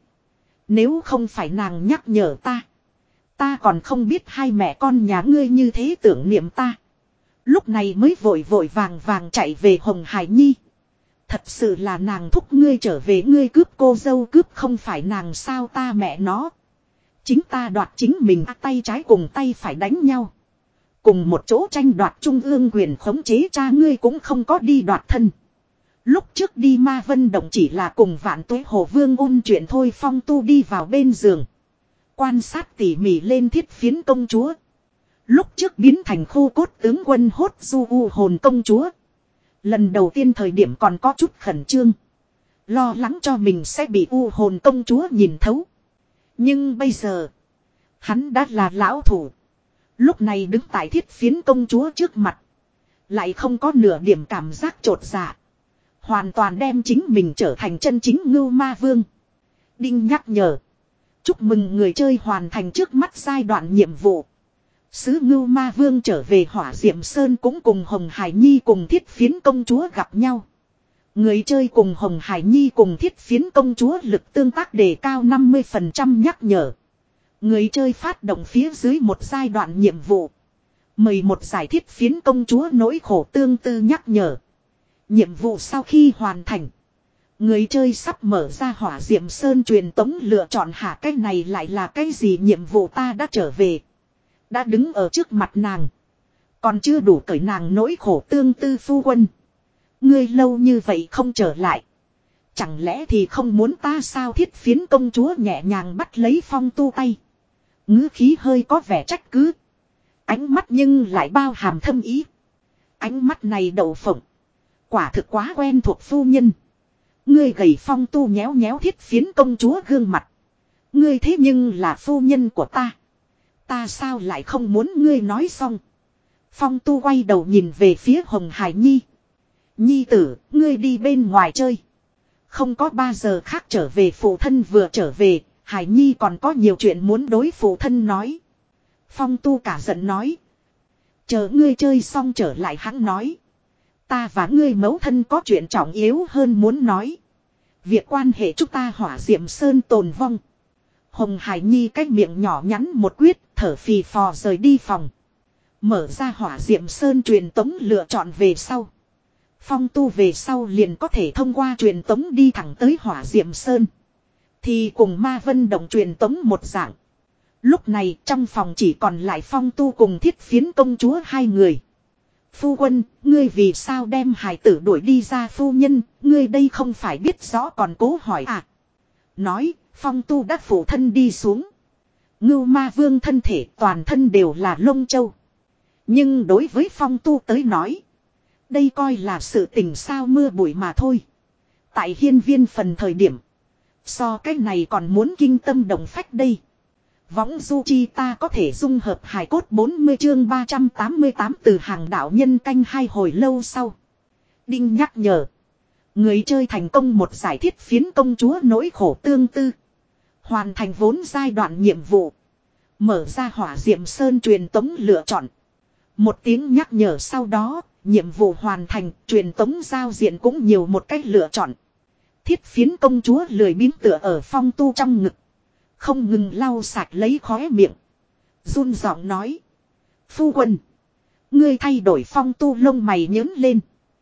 A: Nếu không phải nàng nhắc nhở ta, ta còn không biết hai mẹ con nhà ngươi như thế tưởng niệm ta. Lúc này mới vội vội vàng vàng chạy về Hồng Hải Nhi. Thật sự là nàng thúc ngươi trở về, ngươi cướp cô dâu, cướp không phải nàng sao, ta mẹ nó. Chính ta đoạt chính mình, tay trái cùng tay phải đánh nhau. Cùng một chỗ tranh đoạt trung ương quyền khống chế, cha ngươi cũng không có đi đoạt thân. Lúc trước đi Ma Vân Động chỉ là cùng Vạn Tuế Hồ Vương ôn chuyện thôi. Phong Tu đi vào bên giường. Quan sát tỉ mỉ lên Thiết Phiến công chúa. Lúc trước biến thành khô cốt tướng quân hốt du u hồn công chúa. Lần đầu tiên thời điểm còn có chút khẩn trương. Lo lắng cho mình sẽ bị u hồn công chúa nhìn thấu. Nhưng bây giờ, hắn đã là lão thủ. Lúc này đứng tại Thiết Phiến công chúa trước mặt. Lại không có nửa điểm cảm giác chột dạ. Hoàn toàn đem chính mình trở thành chân chính Ngưu Ma Vương. Đinh nhắc nhở. Chúc mừng người chơi hoàn thành trước mắt giai đoạn nhiệm vụ. Sứ Ngưu Ma Vương trở về Hỏa Diệm Sơn cũng cùng Hồng Hải Nhi cùng Thiết Phiến công chúa gặp nhau. Người chơi cùng Hồng Hải Nhi cùng Thiết Phiến công chúa lực tương tác đề cao năm mươi phần trăm nhắc nhở. Người chơi phát động phía dưới một giai đoạn nhiệm vụ. Mời một giải Thiết Phiến công chúa nỗi khổ tương tư nhắc nhở. Nhiệm vụ sau khi hoàn thành, người chơi sắp mở ra Hỏa Diệm Sơn truyền tống lựa chọn. Hả, cái này lại là cái gì nhiệm vụ? Ta đã trở về. Đã đứng ở trước mặt nàng. Còn chưa đủ cởi nàng nỗi khổ tương tư. Phu quân, ngươi lâu như vậy không trở lại, chẳng lẽ thì không muốn ta sao? Thiết Phiến công chúa nhẹ nhàng bắt lấy Phong Tu tay. Ngữ khí hơi có vẻ trách cứ. Ánh mắt nhưng lại bao hàm thâm ý. Ánh mắt này đậu phộng. Quả thực quá quen thuộc. Phu nhân, ngươi gầy. Phong Tu nhéo nhéo Thiết Phiến công chúa gương mặt. Ngươi thế nhưng là phu nhân của ta. Ta sao lại không muốn? Ngươi nói xong, Phong Tu quay đầu nhìn về phía Hồng Hải Nhi. Nhi tử, ngươi đi bên ngoài chơi. Không có ba giờ khác trở về. Phụ thân vừa trở về, Hải Nhi còn có nhiều chuyện muốn đối phụ thân nói. Phong Tu cả giận nói. Chờ ngươi chơi xong trở lại. Hắn nói. Ta và ngươi mẫu thân có chuyện trọng yếu hơn muốn nói. Việc quan hệ chúng ta Hỏa Diệm Sơn tồn vong. Hồng Hải Nhi cái miệng nhỏ nhắn một quyết, thở phì phò rời đi phòng. Mở ra Hỏa Diệm Sơn truyền tống lựa chọn về sau, Phong Tu về sau liền có thể thông qua truyền tống đi thẳng tới Hỏa Diệm Sơn. Thì cùng Ma Vân Động truyền tống một dạng. Lúc này trong phòng chỉ còn lại Phong Tu cùng Thiết Phiến công chúa hai người. Phu quân, ngươi vì sao đem hài tử đuổi đi ra phu nhân, ngươi đây không phải biết rõ còn cố hỏi à. Nói, Phong Tu đã phủ thân đi xuống. Ngưu Ma Vương thân thể toàn thân đều là lông châu. Nhưng đối với Phong Tu tới nói, đây coi là sự tình sao mưa bụi mà thôi. Tại hiên viên phần thời điểm, so cái này còn muốn kinh tâm động phách đây. Võng du chi ta có thể dung hợp hài cốt bốn mươi chương ba trăm tám mươi tám từ hàng đạo nhân canh hai hồi lâu sau. Đinh nhắc nhở. Người chơi thành công một giải thiết phiến công chúa nỗi khổ tương tư. Hoàn thành vốn giai đoạn nhiệm vụ. Mở ra hỏa diệm sơn truyền tống lựa chọn. Một tiếng nhắc nhở sau đó, nhiệm vụ hoàn thành, truyền tống giao diện cũng nhiều một cách lựa chọn. Thiết phiến công chúa lười biếng tựa ở Phong Tu trong ngực. Không ngừng lau sạch lấy khóe miệng. Run giọng nói. Phu quân. Ngươi thay đổi Phong Tu lông mày nhớn lên.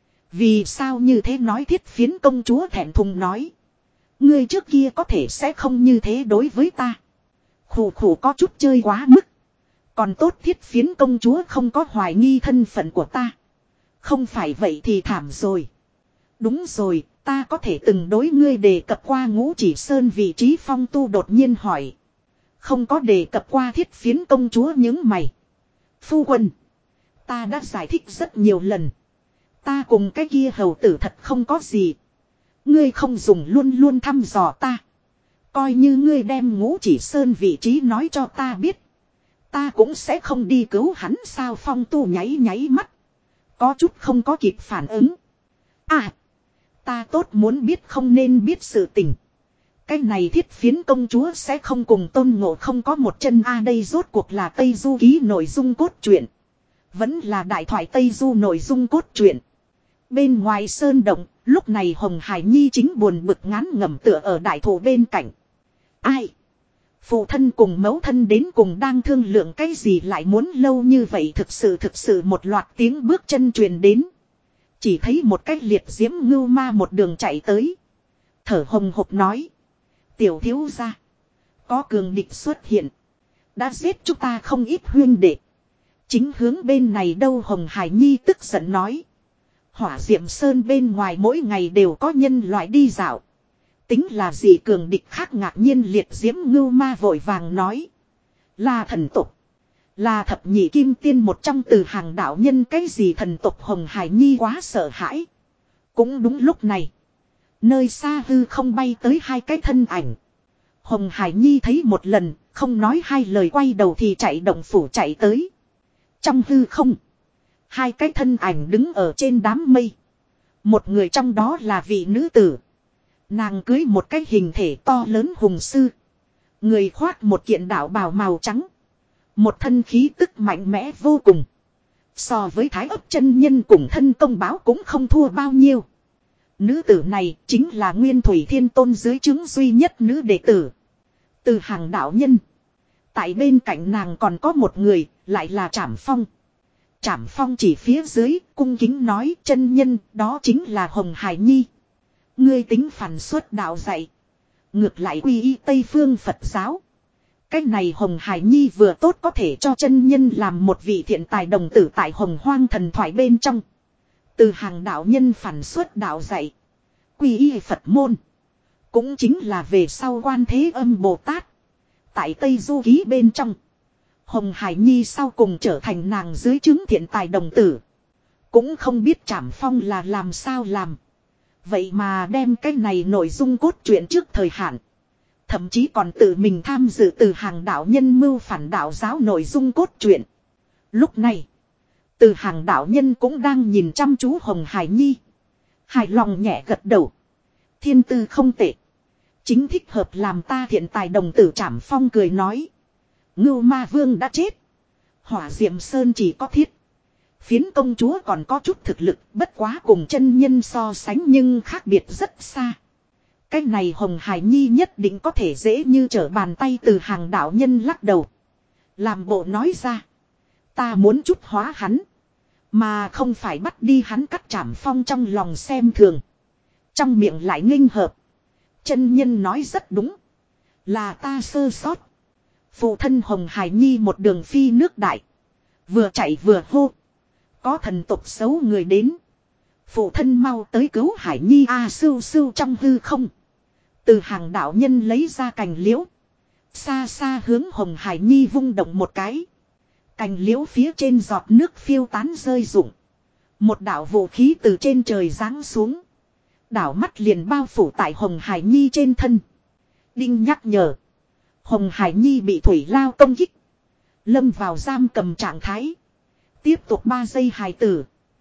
A: Vì sao như thế nói thiết phiến công chúa thẹn thùng nói. Ngươi trước kia có thể sẽ không như thế đối với ta. Khủ khủ có chút chơi quá mức. Còn tốt thiết phiến công chúa không có hoài nghi thân phận của ta. Không phải vậy thì thảm rồi. Đúng rồi, ta có thể từng đối ngươi đề cập qua Ngũ Chỉ Sơn vị trí Phong Tu đột nhiên hỏi. Không có đề cập qua thiết phiến công chúa những mày. Phu quân. Ta đã giải thích rất nhiều lần. Ta cùng cái kia hầu tử thật không có gì. Ngươi không dùng luôn luôn thăm dò ta. Coi như ngươi đem Ngũ Chỉ Sơn vị trí nói cho ta biết. Ta cũng sẽ không đi cứu hắn sao Phong Tu nháy nháy mắt. Có chút không có kịp phản ứng. À. Ta tốt muốn biết không nên biết sự tình. Cái này thiết phiến công chúa sẽ không cùng Tôn Ngộ không có một chân a đây rốt cuộc là Tây Du ký nội dung cốt truyện. Vẫn là đại thoại Tây Du nội dung cốt truyện. Bên ngoài sơn động, lúc này Hồng Hải Nhi chính buồn bực ngán ngẩm tựa ở đại thổ bên cạnh. Ai? Phụ thân cùng mẫu thân đến cùng đang thương lượng cái gì lại muốn lâu như vậy thực sự thực sự một loạt tiếng bước chân truyền đến. Chỉ thấy một cái liệt diễm ngưu ma một đường chạy tới. Thở hồng hộc nói. Tiểu thiếu gia. Có cường địch xuất hiện. Đã giết chúng ta không ít huyên đệ. Chính hướng bên này đâu Hồng Hải Nhi tức giận nói. Hỏa diệm sơn bên ngoài mỗi ngày đều có nhân loại đi dạo. Tính là gì cường địch khác ngạc nhiên liệt diễm ngưu ma vội vàng nói. Là thần tục. Là thập nhị kim tiên một trong từ hàng đạo nhân cái gì thần tục Hồng Hải Nhi quá sợ hãi. Cũng đúng lúc này. Nơi xa hư không bay tới hai cái thân ảnh. Hồng Hải Nhi thấy một lần, không nói hai lời quay đầu thì chạy động phủ chạy tới. Trong hư không. Hai cái thân ảnh đứng ở trên đám mây. Một người trong đó là vị nữ tử. Nàng cưới một cái hình thể to lớn hùng sư. Người khoác một kiện đạo bào màu trắng. Một thân khí tức mạnh mẽ vô cùng. So với thái ấp chân nhân cùng thân công báo cũng không thua bao nhiêu. Nữ tử này chính là Nguyên Thủy Thiên Tôn dưới chứng duy nhất nữ đệ tử. Từ hàng đạo nhân. Tại bên cạnh nàng còn có một người, lại là Trảm Phong. Trảm Phong chỉ phía dưới, cung kính nói chân nhân, đó chính là Hồng Hải Nhi. Ngươi tính phản xuất đạo dạy. Ngược lại quy y Tây Phương Phật giáo. Cái này Hồng Hải Nhi vừa tốt có thể cho chân nhân làm một vị thiện tài đồng tử tại Hồng Hoang thần thoại bên trong. Từ hàng đạo nhân phản xuất đạo dạy. Quy y Phật môn. Cũng chính là về sau Quan Thế Âm Bồ Tát. Tại Tây Du Ký bên trong. Hồng Hải Nhi sau cùng trở thành nàng dưới chứng thiện tài đồng tử. Cũng không biết Trảm Phong là làm sao làm. Vậy mà đem cái này nội dung cốt truyện trước thời hạn. Thậm chí còn tự mình tham dự từ hàng đạo nhân mưu phản đạo giáo nội dung cốt truyện. Lúc này, từ hàng đạo nhân cũng đang nhìn chăm chú Hồng Hải Nhi. Hài lòng nhẹ gật đầu. Thiên tư không tệ. Chính thích hợp làm ta thiện tài đồng tử Trảm Phong cười nói. Ngưu Ma Vương đã chết. Hỏa Diệm Sơn chỉ có thiết. Phiến công chúa còn có chút thực lực, bất quá cùng chân nhân so sánh nhưng khác biệt rất xa. Cái này Hồng Hải Nhi nhất định có thể dễ như trở bàn tay từ hàng đạo nhân lắc đầu. Làm bộ nói ra. Ta muốn chút hóa hắn. Mà không phải bắt đi hắn cắt Trảm Phong trong lòng xem thường. Trong miệng lại nghênh hợp. Chân nhân nói rất đúng. Là ta sơ sót. Phụ thân Hồng Hải Nhi một đường phi nước đại. Vừa chạy vừa hô. Có thần tộc xấu người đến. Phụ thân mau tới cứu Hải Nhi a à, sưu sưu trong hư không. Từ hàng đạo nhân lấy ra cành liễu. Xa xa hướng Hồng Hải Nhi vung động một cái. Cành liễu phía trên giọt nước phiêu tán rơi rụng. Một đạo vũ khí từ trên trời giáng xuống. Đảo mắt liền bao phủ tại Hồng Hải Nhi trên thân. Đinh nhắc nhở. Hồng Hải Nhi bị thủy lao công kích. Lâm vào giam cầm trạng thái. Tiếp tục ba giây hài tử.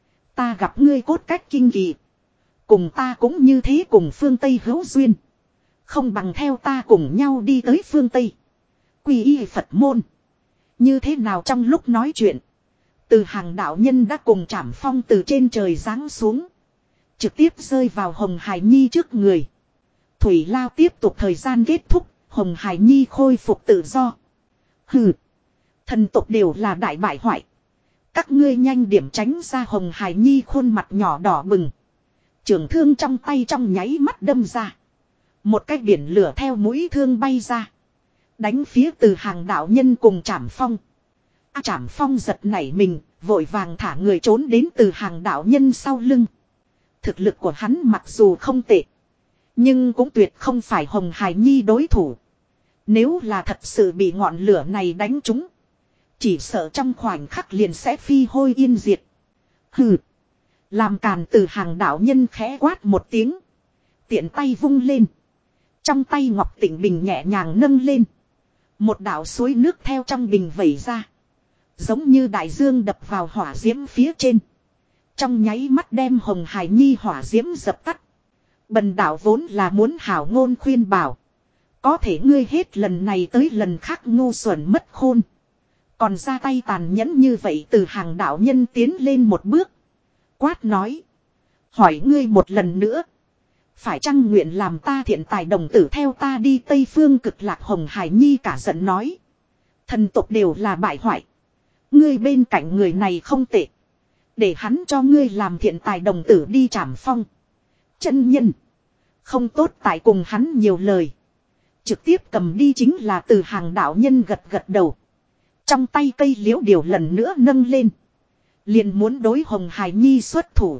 A: Ta gặp ngươi cốt cách kinh kỳ. Cùng ta cũng như thế cùng phương Tây hữu duyên. Không bằng theo ta cùng nhau đi tới phương Tây. Quy y Phật môn. Như thế nào trong lúc nói chuyện. Từ hàng đạo nhân đã cùng Trảm Phong từ trên trời giáng xuống. Trực tiếp rơi vào Hồng Hải Nhi trước người. Thủy lao tiếp tục thời gian kết thúc. Hồng Hải Nhi khôi phục tự do. Hừ. Thần tộc đều là đại bại hoại. Các ngươi nhanh điểm tránh ra. Hồng Hải Nhi khuôn mặt nhỏ đỏ bừng. Trường thương trong tay trong nháy mắt đâm ra. Một cái biển lửa theo mũi thương bay ra. Đánh phía từ hàng đạo nhân cùng Trảm Phong. À, Trảm Phong giật nảy mình. Vội vàng thả người trốn đến từ hàng đạo nhân sau lưng. Thực lực của hắn mặc dù không tệ. Nhưng cũng tuyệt không phải Hồng Hải Nhi đối thủ. Nếu là thật sự bị ngọn lửa này đánh trúng. Chỉ sợ trong khoảnh khắc liền sẽ phi hôi yên diệt. Hừ. Làm càn từ hàng đạo nhân khẽ quát một tiếng. Tiện tay vung lên. Trong tay ngọc tịnh bình nhẹ nhàng nâng lên. Một đạo suối nước theo trong bình vẩy ra. Giống như đại dương đập vào hỏa diễm phía trên. Trong nháy mắt đem Hồng Hải Nhi hỏa diễm dập tắt. Bần đạo vốn là muốn hảo ngôn khuyên bảo. Có thể ngươi hết lần này tới lần khác ngu xuẩn mất khôn. Còn ra tay tàn nhẫn như vậy. Từ hàng đạo nhân tiến lên một bước. Quát nói. Hỏi ngươi một lần nữa. Phải chăng nguyện làm ta thiện tài đồng tử theo ta đi Tây Phương Cực Lạc. Hồng Hải Nhi cả giận nói. Thần tộc đều là bại hoại. Ngươi bên cạnh người này không tệ. Để hắn cho ngươi làm thiện tài đồng tử đi. Trảm Phong. Chân nhân. Không tốt tại cùng hắn nhiều lời. Trực tiếp cầm đi chính là từ hàng đạo nhân gật gật đầu. Trong tay cây liễu điều lần nữa nâng lên. Liền muốn đối Hồng Hải Nhi xuất thủ.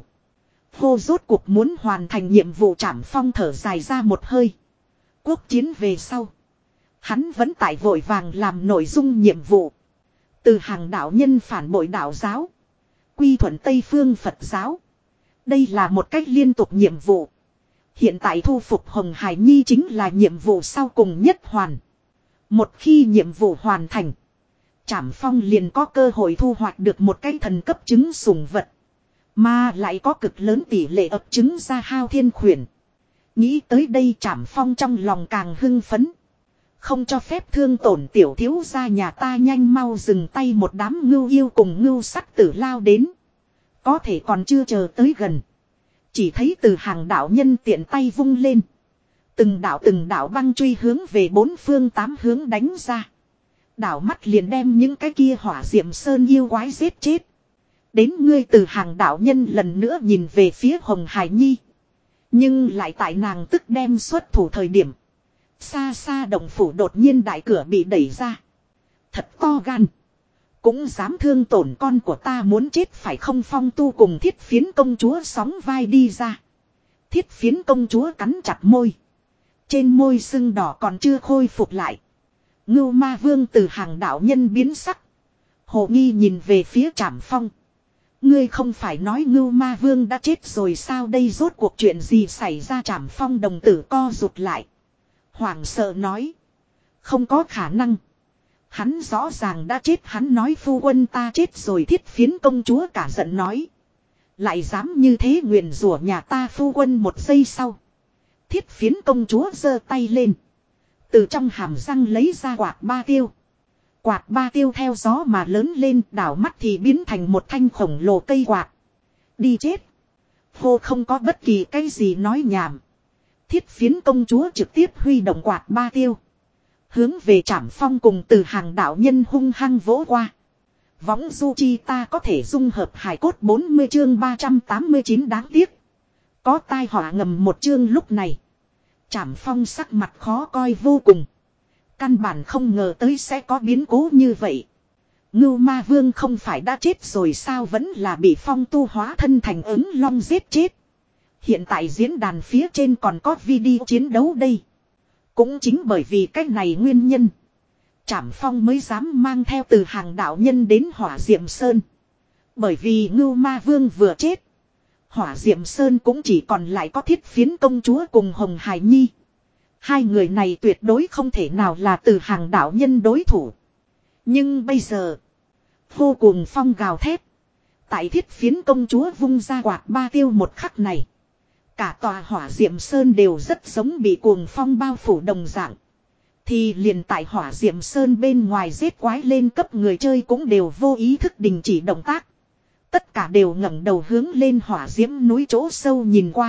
A: Hô rốt cuộc muốn hoàn thành nhiệm vụ. Trảm Phong thở dài ra một hơi. Quốc chiến về sau. Hắn vẫn tại vội vàng làm nội dung nhiệm vụ. Từ hàng đạo nhân phản bội đạo giáo. Quy thuận Tây Phương Phật giáo. Đây là một cách liên tục nhiệm vụ. Hiện tại thu phục Hồng Hải Nhi chính là nhiệm vụ sau cùng nhất hoàn. Một khi nhiệm vụ hoàn thành. Trảm Phong liền có cơ hội thu hoạch được một cái thần cấp trứng sủng vật. Mà lại có cực lớn tỷ lệ ấp trứng ra hao thiên khuyển. Nghĩ tới đây Trảm Phong trong lòng càng hưng phấn. Không cho phép thương tổn tiểu thiếu gia nhà ta, nhanh mau dừng tay. Một đám ngưu yêu cùng ngưu sắc tử lao đến. Có thể còn chưa chờ tới gần. Chỉ thấy từ hàng đạo nhân tiện tay vung lên. Từng đạo từng đạo băng truy hướng về bốn phương tám hướng đánh ra. Đảo mắt liền đem những cái kia hỏa diệm sơn yêu quái giết chết. Đến ngươi từ hàng đạo nhân lần nữa nhìn về phía Hồng Hải Nhi. Nhưng lại tại nàng tức đem xuất thủ thời điểm. Xa xa động phủ đột nhiên đại cửa bị đẩy ra. Thật to gan. Cũng dám thương tổn con của ta, muốn chết phải không? Phong Tu cùng Thiết Phiến công chúa sóng vai đi ra. Thiết Phiến công chúa cắn chặt môi. Trên môi sưng đỏ còn chưa khôi phục lại. Ngưu Ma Vương từ hàng đạo nhân biến sắc. Hồ nghi nhìn về phía Trảm Phong. Ngươi không phải nói Ngưu Ma Vương đã chết rồi sao? Đây rốt cuộc chuyện gì xảy ra? Trảm Phong đồng tử co rụt lại. Hoảng sợ nói. Không có khả năng. Hắn rõ ràng đã chết. Hắn nói phu quân ta chết rồi. Thiết Phiến công chúa cả giận nói. Lại dám như thế nguyền rủa nhà ta phu quân. Một giây sau. Thiết Phiến công chúa giơ tay lên. Từ trong hàm răng lấy ra quạt ba tiêu. Quạt ba tiêu theo gió mà lớn lên, đảo mắt thì biến thành một thanh khổng lồ cây quạt. Đi chết. Hô không có bất kỳ cái gì nói nhảm. Thiết Phiến công chúa trực tiếp huy động quạt ba tiêu. Hướng về Trảm Phong cùng từ hàng đạo nhân hung hăng vỗ qua. Võng du chi ta có thể dung hợp hài cốt. Bốn mươi chương ba trăm tám mươi chín đáng tiếc. Có tai họa ngầm một chương. Lúc này Trảm Phong sắc mặt khó coi vô cùng. Căn bản không ngờ tới sẽ có biến cố như vậy. Ngưu Ma Vương không phải đã chết rồi sao, vẫn là bị Phong Tu hóa thân thành ứng long giết chết. Hiện tại diễn đàn phía trên còn có video chiến đấu đây. Cũng chính bởi vì cách này nguyên nhân, Trảm Phong mới dám mang theo Từ Hàng đạo nhân đến Hỏa Diệm Sơn. Bởi vì Ngưu Ma Vương vừa chết, Hỏa Diệm Sơn cũng chỉ còn lại có Thiết Phiến công chúa cùng Hồng Hải Nhi. Hai người này tuyệt đối không thể nào là Từ Hàng đạo nhân đối thủ. Nhưng bây giờ, vô cùng phong gào thét. Tại Thiết Phiến công chúa vung ra quạt ba tiêu một khắc này, cả tòa Hỏa Diệm Sơn đều rất giống bị cuồng phong bao phủ đồng dạng. Thì liền tại Hỏa Diệm Sơn bên ngoài giết quái lên cấp người chơi cũng đều vô ý thức đình chỉ động tác. Tất cả đều ngẩng đầu hướng lên hỏa diễm núi chỗ sâu nhìn qua.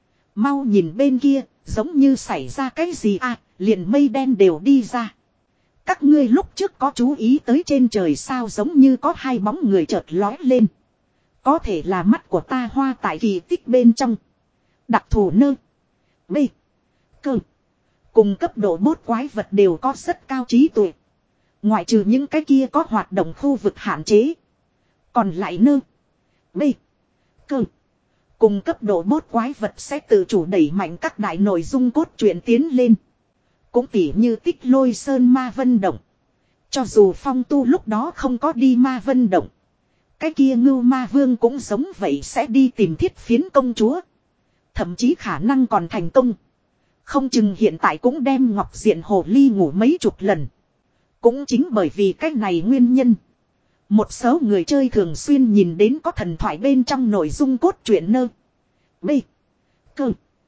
A: Mau nhìn bên kia, giống như xảy ra cái gì à, liền mây đen đều đi ra. Các ngươi lúc trước có chú ý tới trên trời sao, giống như có hai bóng người chợt lói lên. Có thể là mắt của ta hoa tại kỳ tích bên trong. Đặc thù nơ. B. Cơ. Cùng cấp độ bốt quái vật đều có rất cao trí tuệ. Ngoại trừ những cái kia có hoạt động khu vực hạn chế. Còn lại nơ. B. Cơ. Cùng cấp độ bốt quái vật sẽ tự chủ đẩy mạnh các đại nội dung cốt truyện tiến lên. Cũng tỉ như Tích Lôi Sơn Ma Vân Động. Cho dù Phong Tu lúc đó không có đi Ma Vân Động, cái kia Ngưu Ma Vương cũng giống vậy sẽ đi tìm Thiết Phiến công chúa. Thậm chí khả năng còn thành công. Không chừng hiện tại cũng đem Ngọc Diện Hồ Ly ngủ mấy chục lần. Cũng chính bởi vì cái này nguyên nhân, một số người chơi thường xuyên nhìn đến có thần thoại bên trong nội dung cốt truyện nơ. B. Cơ.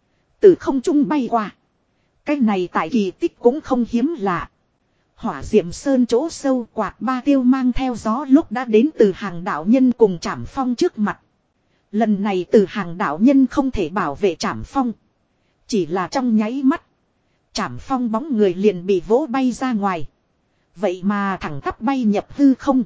A: Từ không trung bay qua. Cái này tại kỳ tích cũng không hiếm lạ. Hỏa Diệm Sơn chỗ sâu, quạt ba tiêu mang theo gió lúc đã đến Từ Hàng đạo nhân cùng Trảm Phong trước mặt. Lần này Từ Hàng đạo nhân không thể bảo vệ Trảm Phong. Chỉ là trong nháy mắt, Trảm Phong bóng người liền bị vỗ bay ra ngoài. Vậy mà thẳng tắp bay nhập hư không.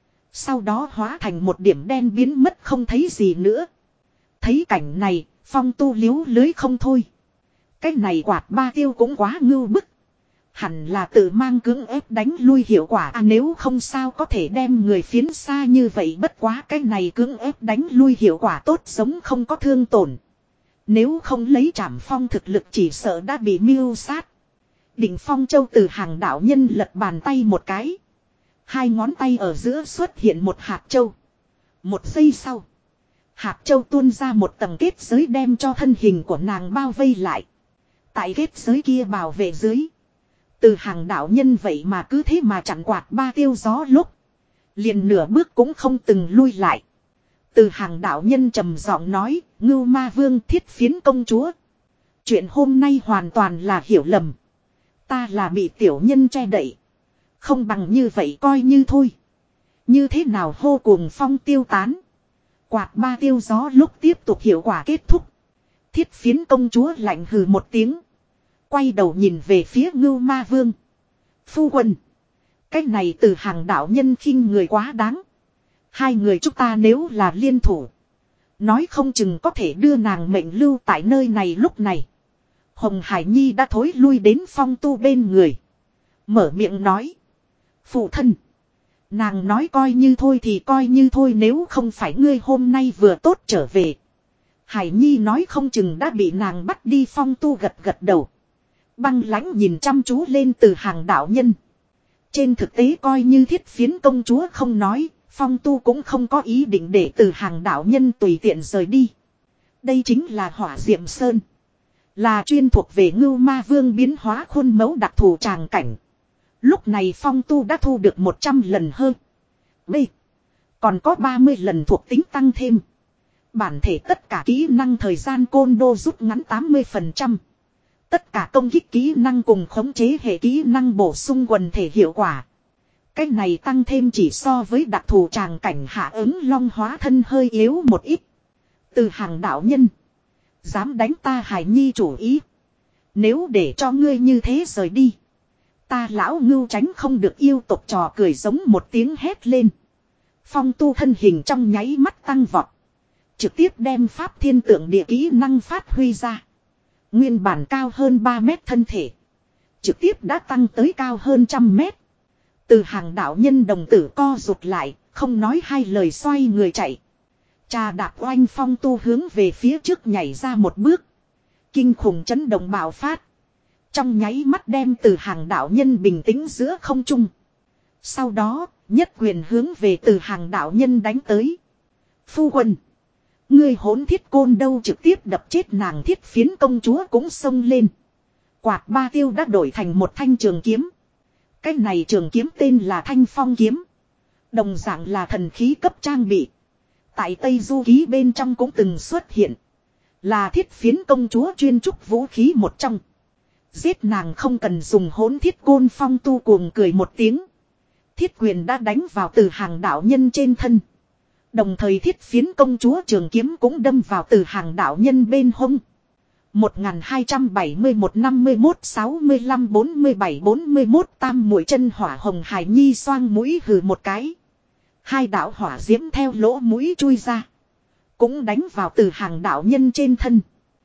A: Sau đó hóa thành một điểm đen biến mất không thấy gì nữa. Thấy cảnh này, Phong Tu liếu lưới không thôi. Cái này quạt ba tiêu cũng quá ngưu bức. Hẳn là tự mang cưỡng ép đánh lui hiệu quả à, nếu không sao có thể đem người phiến xa như vậy, bất quá cái này cưỡng ép đánh lui hiệu quả tốt giống không có thương tổn. Nếu không lấy Trảm Phong thực lực chỉ sợ đã bị mưu sát. Đỉnh Phong Châu Từ Hàng đạo nhân lật bàn tay một cái. Hai ngón tay ở giữa xuất hiện một hạt châu. Một giây sau, hạt châu tuôn ra một tầng kết giới đem cho thân hình của nàng bao vây lại. Tại kết giới kia bảo vệ dưới, Từ Hàng đạo nhân vậy mà cứ thế mà chặn quạt ba tiêu gió lúc. Liền nửa bước cũng không từng lui lại. Từ Hàng đạo nhân trầm giọng nói, Ngưu Ma Vương, Thiết Phiến công chúa. Chuyện hôm nay hoàn toàn là hiểu lầm. Ta là bị tiểu nhân che đậy. Không bằng như vậy coi như thôi. Như thế nào hô cuồng phong tiêu tán. Quạt ba tiêu gió lúc tiếp tục hiệu quả kết thúc. Thiết Phiến công chúa lạnh hừ một tiếng. Quay đầu nhìn về phía Ngưu Ma Vương. Phu quân. Cái này Từ Hàng đạo nhân khinh người quá đáng. Hai người chúng ta nếu là liên thủ, nói không chừng có thể đưa nàng mệnh lưu tại nơi này. Lúc này, Hồng Hải Nhi đã thối lui đến Phong Tu bên người. Mở miệng nói. Phụ thân. Nàng nói coi như thôi thì coi như thôi, nếu không phải ngươi hôm nay vừa tốt trở về. Hải Nhi nói không chừng đã bị nàng bắt đi. Phong Tu gật gật đầu. Băng lãnh nhìn chăm chú lên Từ Hàng đạo nhân. Trên thực tế coi như Thiết Phiến công chúa không nói, Phong Tu cũng không có ý định để Từ Hàng đạo nhân tùy tiện rời đi. Đây chính là Hỏa Diệm Sơn. Là chuyên thuộc về Ngưu Ma Vương biến hóa khuôn mẫu đặc thù tràng cảnh. Lúc này Phong Tu đã thu được một trăm lần hơn. B. Còn có ba mươi lần thuộc tính tăng thêm. Bản thể tất cả kỹ năng thời gian côn đô rút ngắn tám mươi phần trăm. Tất cả công kích kỹ năng cùng khống chế hệ kỹ năng bổ sung quần thể hiệu quả. Cái này tăng thêm chỉ so với đặc thù tràng cảnh hạ ứng long hóa thân hơi yếu một ít. Từ Hàng đạo nhân. Dám đánh ta Hải Nhi chủ ý. Nếu để cho ngươi như thế rời đi, ta lão Ngưu tránh không được yêu tộc trò cười giống một tiếng hét lên. Phong Tu thân hình trong nháy mắt tăng vọt. Trực tiếp đem pháp thiên tượng địa kỹ năng phát huy ra. Nguyên bản cao hơn ba mét thân thể, trực tiếp đã tăng tới cao hơn trăm mét. Từ hàng đạo nhân đồng tử co rụt lại, không nói hai lời xoay người chạy. Trà đạp oanh phong tu hướng về phía trước nhảy ra một bước. Kinh khủng chấn động bạo phát. Trong nháy mắt đem từ hàng đạo nhân bình tĩnh giữa không trung. Sau đó, nhất quyền hướng về từ hàng đạo nhân đánh tới. Phu quân. Ngươi hỗn thiết côn đâu trực tiếp đập chết nàng thiết phiến công chúa cũng xông lên. Quạt ba tiêu đã đổi thành một thanh trường kiếm. Cái này trường kiếm tên là Thanh Phong kiếm. Đồng dạng là thần khí cấp trang bị. Tại Tây Du Ký bên trong cũng từng xuất hiện. Là thiết phiến công chúa chuyên trúc vũ khí một trong. Giết nàng không cần dùng hỗn thiết côn. Phong tu cuồng cười một tiếng. Thiết quyền đã đánh vào từ hàng đạo nhân trên thân. Đồng thời thiết phiến công chúa trường kiếm cũng đâm vào từ hàng đạo nhân bên hông. một nghìn hai trăm bảy mươi mốt năm mươi mốt sáu mươi lăm bốn mươi bảy bốn mươi mốt tam mũi chân hỏa hồng hải nhi xoang mũi hừ một cái. Hai đạo hỏa diễm theo lỗ mũi chui ra. Cũng đánh vào từ hàng đạo nhân trên thân.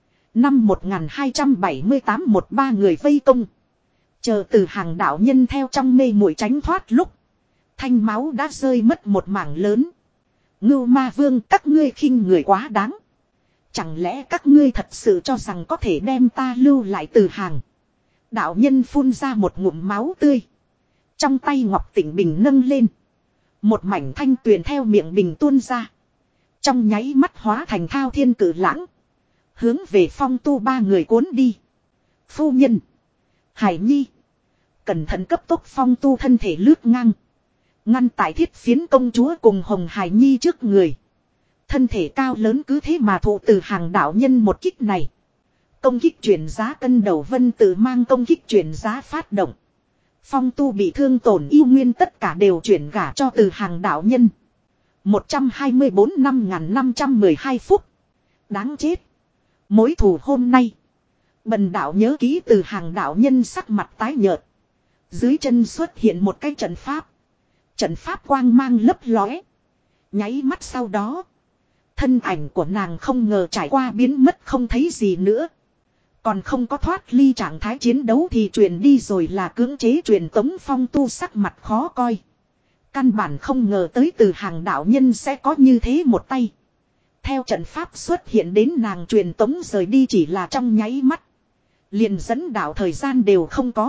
A: Năm một nghìn hai trăm bảy mươi tám một ba người vây công. Chờ từ hàng đạo nhân theo trong mê muội tránh thoát lúc. Thanh máu đã rơi mất một mảng lớn. Ngưu Ma Vương, các ngươi khinh người quá đáng. Chẳng lẽ các ngươi thật sự cho rằng có thể đem ta lưu lại từ hàng. Đạo nhân phun ra một ngụm máu tươi. Trong tay ngọc tỉnh bình nâng lên. Một mảnh thanh tuyền theo miệng bình tuôn ra. Trong nháy mắt hóa thành thao thiên cử lãng. Hướng về Phong tu ba người cuốn đi. Phu nhân. Hải nhi. Cẩn thận cấp tốc Phong tu thân thể lướt ngang. Ngăn tại thiết phiến công chúa cùng Hồng Hải nhi trước người. Thân thể cao lớn cứ thế mà thụ từ hàng đạo nhân một kích này. Công kích chuyển giá cân đầu vân tự mang công kích chuyển giá phát động. Phong tu bị thương tổn yêu nguyên tất cả đều chuyển gả cho từ hàng đạo nhân. một trăm hai mươi bốn năm năm trăm mười hai phút. Đáng chết. Mối thù hôm nay. Bần đạo nhớ ký từ hàng đạo nhân sắc mặt tái nhợt. Dưới chân xuất hiện một cái trận pháp. Trận pháp quang mang lấp lóe. Nháy mắt sau đó. Thân ảnh của nàng không ngờ trải qua biến mất không thấy gì nữa. Còn không có thoát ly trạng thái chiến đấu thì truyền đi rồi là cưỡng chế truyền tống. Phong tu sắc mặt khó coi. Căn bản không ngờ tới từ hàng đạo nhân sẽ có như thế một tay. Theo trận pháp xuất hiện đến nàng truyền tống rời đi chỉ là trong nháy mắt. Liền dẫn đạo thời gian đều không có.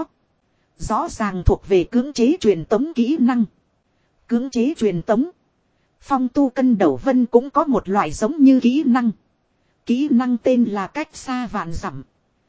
A: Rõ ràng thuộc về cưỡng chế truyền tống kỹ năng. Cưỡng chế truyền tống. Phong tu cân đầu vân cũng có một loại giống như kỹ năng. Kỹ năng tên là cách xa vạn dặm.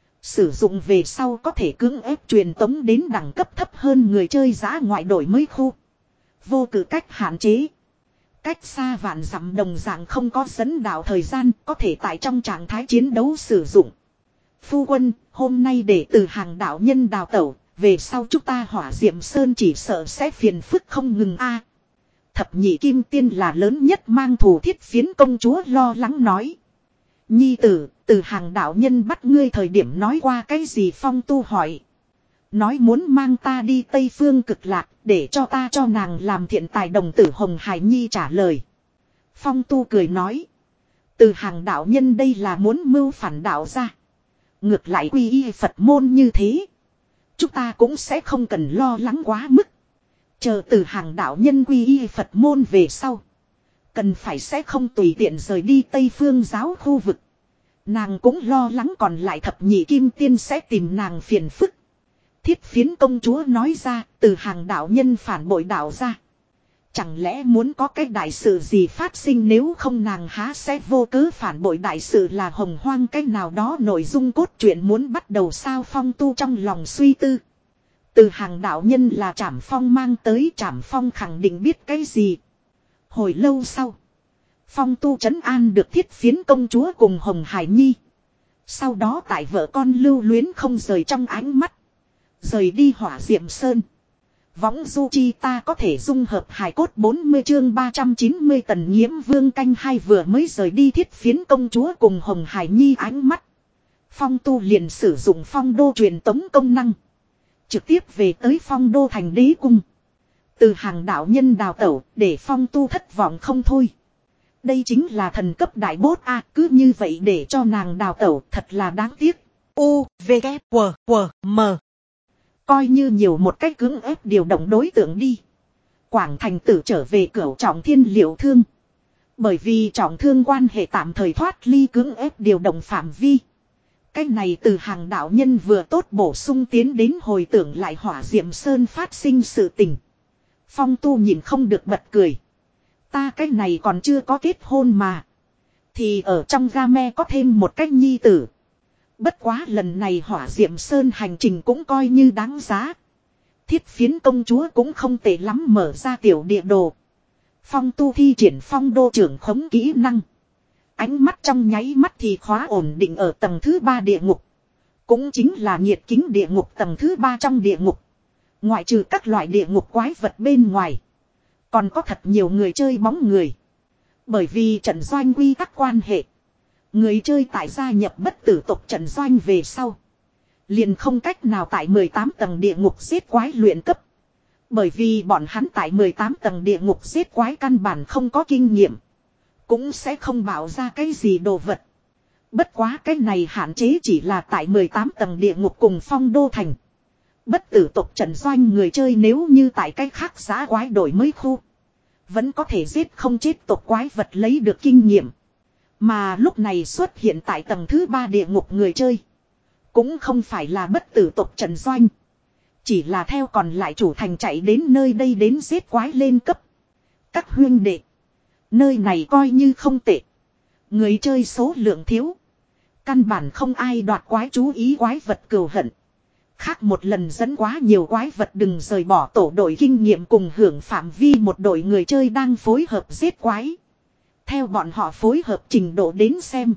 A: Sử dụng về sau có thể cưỡng ép truyền tống đến đẳng cấp thấp hơn người chơi giã ngoại đổi mới khu. Vô cử cách hạn chế. Cách xa vạn dặm đồng dạng không có dẫn đạo thời gian, có thể tại trong trạng thái chiến đấu sử dụng. Phu quân, hôm nay để từ hàng đạo nhân đào tẩu, về sau chúng ta Hỏa Diệm Sơn chỉ sợ sẽ phiền phức không ngừng a. Thập nhị kim tiên là lớn nhất mang thù thiết phiến công chúa lo lắng nói. Nhi tử, từ hàng đạo nhân bắt ngươi thời điểm nói qua cái gì? Phong tu hỏi. Nói muốn mang ta đi Tây Phương Cực Lạc để cho ta cho nàng làm thiện tài. Đồng tử Hồng Hải Nhi trả lời. Phong tu cười nói. Từ hàng đạo nhân đây là muốn mưu phản đạo ra. Ngược lại quy y Phật môn như thế. Chúng ta cũng sẽ không cần lo lắng quá mức. Chờ từ hàng đạo nhân quy y Phật môn về sau. Cần phải sẽ không tùy tiện rời đi Tây Phương giáo khu vực. Nàng cũng lo lắng còn lại thập nhị kim tiên sẽ tìm nàng phiền phức. Thiết phiến công chúa nói ra, từ hàng đạo nhân phản bội đạo ra. Chẳng lẽ muốn có cái đại sự gì phát sinh, nếu không nàng há sẽ vô cớ phản bội? Đại sự là hồng hoang cái nào đó nội dung cốt truyện muốn bắt đầu sao? Phong tu trong lòng suy tư. Từ hàng đạo nhân là Trảm Phong mang tới, Trảm Phong khẳng định biết cái gì. Hồi lâu sau, Phong tu trấn an được thiết phiến công chúa cùng Hồng Hải Nhi. Sau đó tại vợ con lưu luyến không rời trong ánh mắt. Rời đi Hỏa Diệm Sơn. Võng du chi ta có thể dung hợp hài cốt. Bốn mươi chương ba trăm chín mươi Tần Nhiễm Vương canh hai vừa mới rời đi thiết phiến công chúa cùng Hồng Hải Nhi ánh mắt. Phong tu liền sử dụng phong đô truyền tống công năng. Trực tiếp về tới phong đô thành đế cung. Từ hàng đạo nhân đào tẩu để phong tu thất vọng không thôi. Đây chính là thần cấp đại bốt a, cứ như vậy để cho nàng đào tẩu thật là đáng tiếc. U, V, K, W, W, M. Coi như nhiều một cách cưỡng ép điều động đối tượng đi. Quảng Thành Tử trở về cửu trọng thiên liệu thương. Bởi vì trọng thương quan hệ tạm thời thoát ly cưỡng ép điều động phạm vi. Cái này từ hàng đạo nhân vừa tốt bổ sung tiến đến hồi tưởng lại Hỏa Diệm Sơn phát sinh sự tình. Phong Tu nhìn không được bật cười. Ta cái này còn chưa có kết hôn mà. Thì ở trong game có thêm một cách nhi tử. Bất quá lần này Hỏa Diệm Sơn hành trình cũng coi như đáng giá. Thiết phiến công chúa cũng không tệ lắm, mở ra tiểu địa đồ. Phong Tu thi triển phong đô trưởng khống kỹ năng. Ánh mắt trong nháy mắt thì khóa ổn định ở tầng thứ ba địa ngục. Cũng chính là nhiệt kính địa ngục tầng thứ ba trong địa ngục. Ngoại trừ các loại địa ngục quái vật bên ngoài. Còn có thật nhiều người chơi bóng người. Bởi vì trận doanh quy tắc quan hệ. Người chơi tại gia nhập bất tử tộc trận doanh về sau. Liền không cách nào tại mười tám tầng địa ngục giết quái luyện cấp. Bởi vì bọn hắn tại mười tám tầng địa ngục giết quái căn bản không có kinh nghiệm. Cũng sẽ không bảo ra cái gì đồ vật. Bất quá cái này hạn chế chỉ là tại mười tám tầng địa ngục cùng phong đô thành. Bất tử tộc trận doanh người chơi nếu như tại cái khác giá quái đổi mới khu. Vẫn có thể giết không chết tộc quái vật lấy được kinh nghiệm. Mà lúc này xuất hiện tại tầng thứ ba địa ngục người chơi. Cũng không phải là bất tử tộc trận doanh. Chỉ là theo còn lại chủ thành chạy đến nơi đây đến giết quái lên cấp. Các huyên đệ. Nơi này coi như không tệ. Người chơi số lượng thiếu. Căn bản không ai đoạt quái chú ý quái vật cừu hận. Khác một lần dẫn quá nhiều quái vật đừng rời bỏ tổ đội kinh nghiệm cùng hưởng phạm vi một đội người chơi đang phối hợp giết quái. Theo bọn họ phối hợp trình độ đến xem.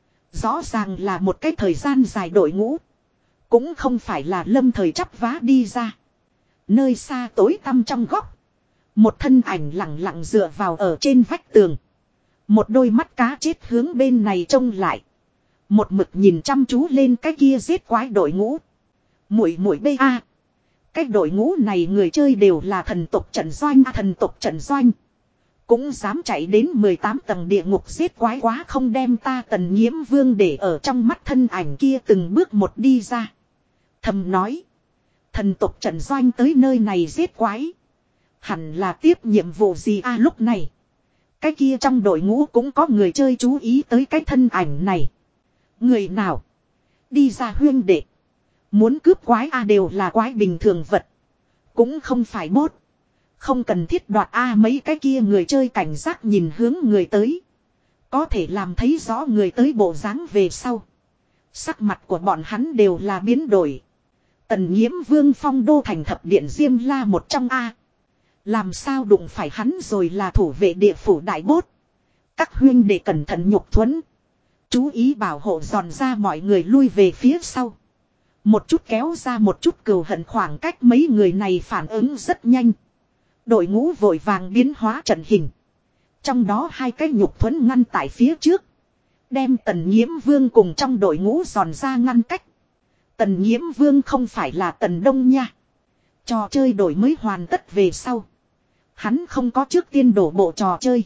A: Rõ ràng là một cái thời gian dài đội ngũ. Cũng không phải là lâm thời chắp vá đi ra. Nơi xa tối tăm trong góc. Một thân ảnh lặng lặng dựa vào ở trên vách tường. Một đôi mắt cá chết hướng bên này trông lại. Một mực nhìn chăm chú lên cái kia giết quái đội ngũ. Muội muội bê a. Cái đội ngũ này người chơi đều là thần tộc trận doanh. Thần tộc trận doanh. Cũng dám chạy đến mười tám tầng địa ngục giết quái quá không đem ta Tần Nhiễm Vương để ở trong mắt thân ảnh kia từng bước một đi ra. Thầm nói. Thần tộc trận doanh tới nơi này giết quái. Hẳn là tiếp nhiệm vụ gì a lúc này. Cái kia trong đội ngũ cũng có người chơi chú ý tới cái thân ảnh này. Người nào? Đi ra huyên đệ. Muốn cướp quái a đều là quái bình thường vật. Cũng không phải bốt. Không cần thiết đoạt a mấy cái kia người chơi cảnh giác nhìn hướng người tới. Có thể làm thấy rõ người tới bộ dáng về sau. Sắc mặt của bọn hắn đều là biến đổi. Tần Nhiễm Vương phong đô thành thập điện Diêm La một trong a. Làm sao đụng phải hắn rồi là thủ vệ địa phủ đại bốt. Các huyên để cẩn thận nhục thuẫn. Chú ý bảo hộ giòn ra mọi người lui về phía sau. Một chút kéo ra một chút cừu hận khoảng cách mấy người này phản ứng rất nhanh. Đội ngũ vội vàng biến hóa trận hình. Trong đó hai cái nhục thuẫn ngăn tại phía trước. Đem Tần Nhiễm Vương cùng trong đội ngũ giòn ra ngăn cách. Tần Nhiễm Vương không phải là Tần Đông nha. Trò chơi đổi mới hoàn tất về sau. Hắn không có trước tiên đổ bộ trò chơi.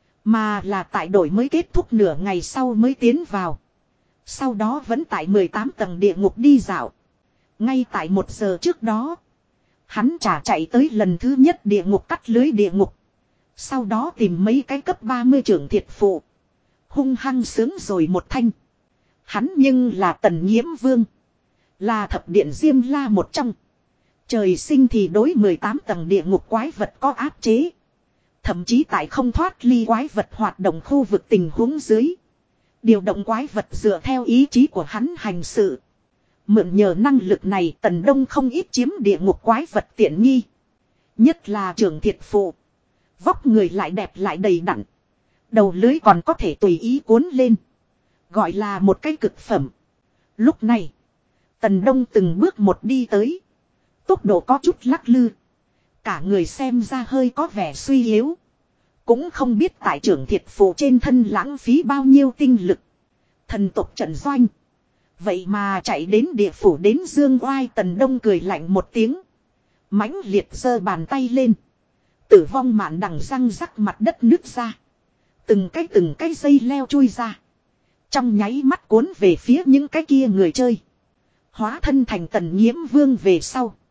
A: Mà là tại đổi mới kết thúc nửa ngày sau mới tiến vào. Sau đó vẫn tại mười tám tầng địa ngục đi dạo. Ngay tại một giờ trước đó. Hắn trả chạy tới lần thứ nhất địa ngục cắt lưới địa ngục. Sau đó tìm mấy cái cấp ba mươi trưởng thiệt phụ. Hung hăng sướng rồi một thanh. Hắn nhưng là Tần Nhiễm Vương. Là thập điện Diêm La một trong. Trời sinh thì đối mười tám tầng địa ngục quái vật có áp chế. Thậm chí tại không thoát ly quái vật hoạt động khu vực tình huống dưới. Điều động quái vật dựa theo ý chí của hắn hành sự. Mượn nhờ năng lực này Tần Đông không ít chiếm địa ngục quái vật tiện nghi. Nhất là trưởng thiệt phụ. Vóc người lại đẹp lại đầy đặn. Đầu lưới còn có thể tùy ý cuốn lên. Gọi là một cái cực phẩm. Lúc này. Tần Đông từng bước một đi tới. Tốc độ có chút lắc lư. Cả người xem ra hơi có vẻ suy yếu. Cũng không biết tại trưởng thiệt phụ trên thân lãng phí bao nhiêu tinh lực. Thần tộc trận doanh. Vậy mà chạy đến địa phủ đến dương oai. Tần Đông cười lạnh một tiếng. Mãnh liệt giơ bàn tay lên. Tử vong mạn đằng răng rắc mặt đất nứt ra. Từng cái từng cái dây leo chui ra. Trong nháy mắt cuốn về phía những cái kia người chơi. Hóa thân thành Tần Nhiễm Vương về sau.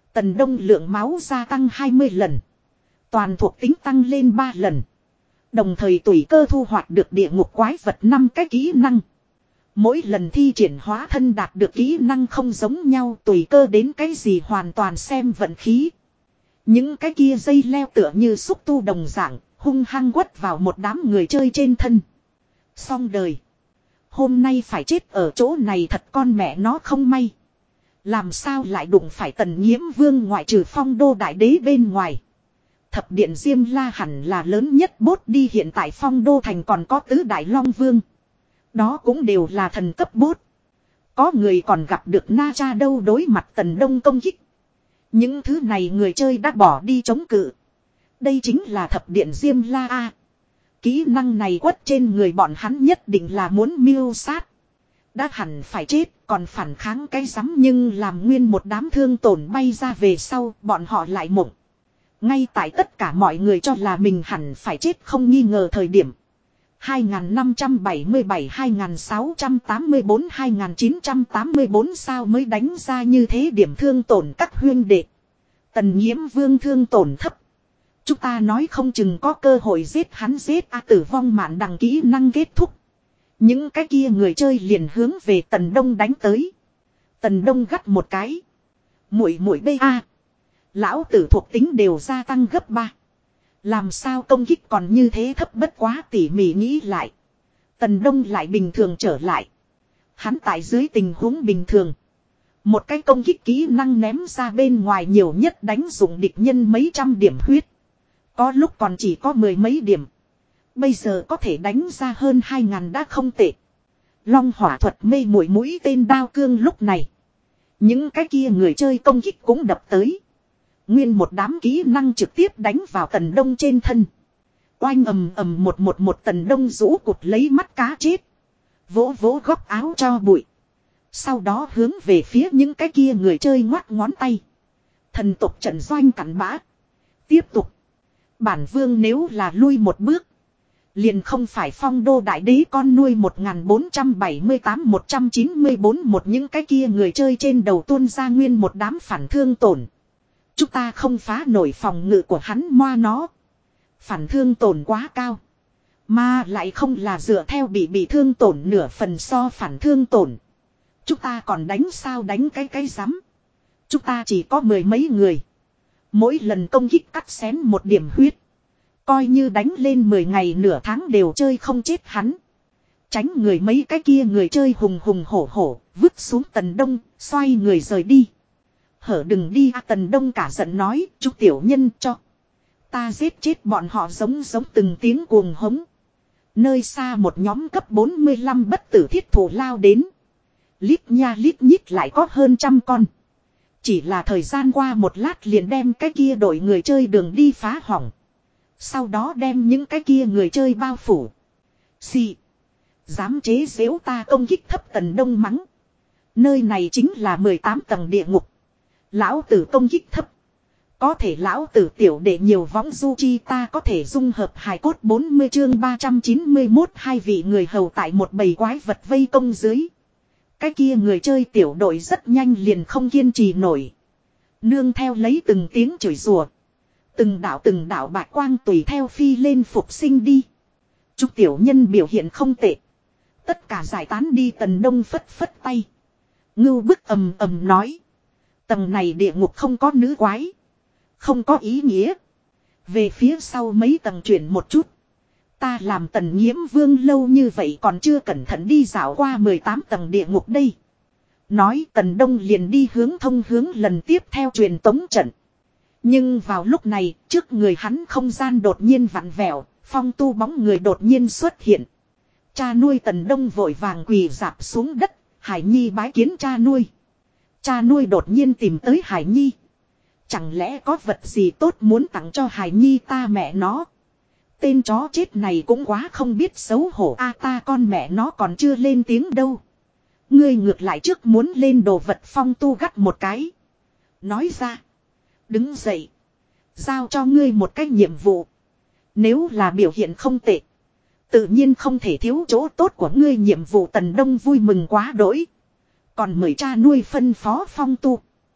A: Tần Đông lượng máu gia tăng hai mươi lần. Toàn thuộc tính tăng lên ba lần. Đồng thời tùy cơ thu hoạch được địa ngục quái vật năm cái kỹ năng. Mỗi lần thi triển hóa thân đạt được kỹ năng không giống nhau, tùy cơ đến cái gì hoàn toàn xem vận khí. Những cái kia dây leo tựa như xúc tu đồng dạng, hung hăng quất vào một đám người chơi trên thân. Xong đời. Hôm nay phải chết ở chỗ này thật con mẹ nó không may. Làm sao lại đụng phải Tần Nhiễm Vương ngoại trừ Phong Đô Đại Đế bên ngoài. Thập điện Diêm La hẳn là lớn nhất bốt đi, hiện tại Phong Đô Thành còn có tứ Đại Long Vương. Đó cũng đều là thần cấp bốt. Có người còn gặp được Na Cha đâu, đối mặt Tần Đông công kích. Những thứ này người chơi đã bỏ đi chống cự. Đây chính là thập điện Diêm La A. Kỹ năng này quất trên người bọn hắn nhất định là muốn mưu sát. Đã hẳn phải chết, còn phản kháng cái rắm, nhưng làm nguyên một đám thương tổn bay ra về sau, bọn họ lại mộng. Ngay tại tất cả mọi người cho là mình hẳn phải chết không nghi ngờ thời điểm. hai nghìn năm trăm bảy mươi bảy, hai nghìn sáu trăm tám mươi bốn, hai nghìn chín trăm tám mươi bốn sao mới đánh ra như thế điểm thương tổn các huyên đệ. Tần Nhiễm Vương thương tổn thấp. Chúng ta nói không chừng có cơ hội giết hắn giết a tử vong mạn đằng kỹ năng kết thúc. Những cái kia người chơi liền hướng về Tần Đông đánh tới. Tần Đông gắt một cái. Muội muội bê a. Lão tử thuộc tính đều gia tăng gấp ba. Làm sao công kích còn như thế thấp, bất quá tỉ mỉ nghĩ lại. Tần Đông lại bình thường trở lại. Hắn tại dưới tình huống bình thường. Một cái công kích kỹ năng ném ra bên ngoài nhiều nhất đánh dụng địch nhân mấy trăm điểm huyết. Có lúc còn chỉ có mười mấy điểm. Bây giờ có thể đánh ra hơn hai ngàn đã không tệ. Long hỏa thuật mê muội mũi tên đao cương lúc này. Những cái kia người chơi công kích cũng đập tới. Nguyên một đám kỹ năng trực tiếp đánh vào Tần Đông trên thân. Oanh ầm ầm một một một Tần Đông rũ cụt lấy mắt cá chết. Vỗ vỗ góc áo cho bụi. Sau đó hướng về phía những cái kia người chơi ngoắt ngón tay. Thần tộc trận doanh cắn bã. Tiếp tục. Bản vương nếu là lui một bước. Liền không phải Phong Đô Đại Đế con nuôi một nghìn bốn trăm bảy mươi tám một trăm chín mươi bốn một những cái kia người chơi trên đầu tuôn ra nguyên một đám phản thương tổn. Chúng ta không phá nổi phòng ngự của hắn moa nó. Phản thương tổn quá cao. Mà lại không là dựa theo bị bị thương tổn nửa phần so phản thương tổn. Chúng ta còn đánh sao đánh cái cái rắm. Chúng ta chỉ có mười mấy người. Mỗi lần công kích cắt xén một điểm huyết. Coi như đánh lên mười ngày nửa tháng đều chơi không chết hắn. Tránh người mấy cái kia người chơi hùng hùng hổ hổ, vứt xuống Tần Đông, xoay người rời đi. Hở đừng đi à, Tần Đông cả giận nói, chú tiểu nhân cho. Ta giết chết bọn họ giống giống từng tiếng cuồng hống. Nơi xa một nhóm cấp bốn mươi lăm bất tử thiết thủ lao đến. Lít nha lít nhít lại có hơn trăm con. Chỉ là thời gian qua một lát liền đem cái kia đội người chơi đường đi phá hỏng. Sau đó đem những cái kia người chơi bao phủ. Xì. Dám chế giễu ta công kích thấp, Tần Đông mắng. Nơi này chính là mười tám tầng địa ngục. Lão tử công kích thấp. Có thể lão tử tiểu đệ nhiều võng du chi, ta có thể dung hợp hài cốt bốn mươi chương ba trăm chín mươi mốt hai vị người hầu tại một bầy quái vật vây công dưới. Cái kia người chơi tiểu đội rất nhanh liền không kiên trì nổi. Nương theo lấy từng tiếng chửi rủa. Từng đạo từng đạo bạch quang tùy theo phi lên phục sinh đi. Chúc tiểu nhân biểu hiện không tệ. Tất cả giải tán đi, Tần Đông phất phất tay. Ngưu bức ầm ầm nói. Tầng này địa ngục không có nữ quái. Không có ý nghĩa. Về phía sau mấy tầng chuyển một chút. Ta làm Tần Nhiễm Vương lâu như vậy còn chưa cẩn thận đi dạo qua mười tám tầng địa ngục đây. Nói Tần Đông liền đi hướng thông hướng lần tiếp theo truyền tống trận. Nhưng vào lúc này, trước người hắn không gian đột nhiên vặn vẹo, phong tu bóng người đột nhiên xuất hiện. Cha nuôi Tần Đông vội vàng quỳ rạp xuống đất, Hải Nhi bái kiến cha nuôi. Cha nuôi đột nhiên tìm tới Hải Nhi. Chẳng lẽ có vật gì tốt muốn tặng cho Hải Nhi, ta mẹ nó. Tên chó chết này cũng quá không biết xấu hổ a, ta con mẹ nó còn chưa lên tiếng đâu. Ngươi ngược lại trước muốn lên đồ vật, phong tu gắt một cái. Nói ra. Đứng dậy. Giao cho ngươi một cái nhiệm vụ. Nếu là biểu hiện không tệ. Tự nhiên không thể thiếu chỗ tốt của ngươi nhiệm vụ. Tần Đông vui mừng quá đỗi. Còn mời cha nuôi phân phó phong tu.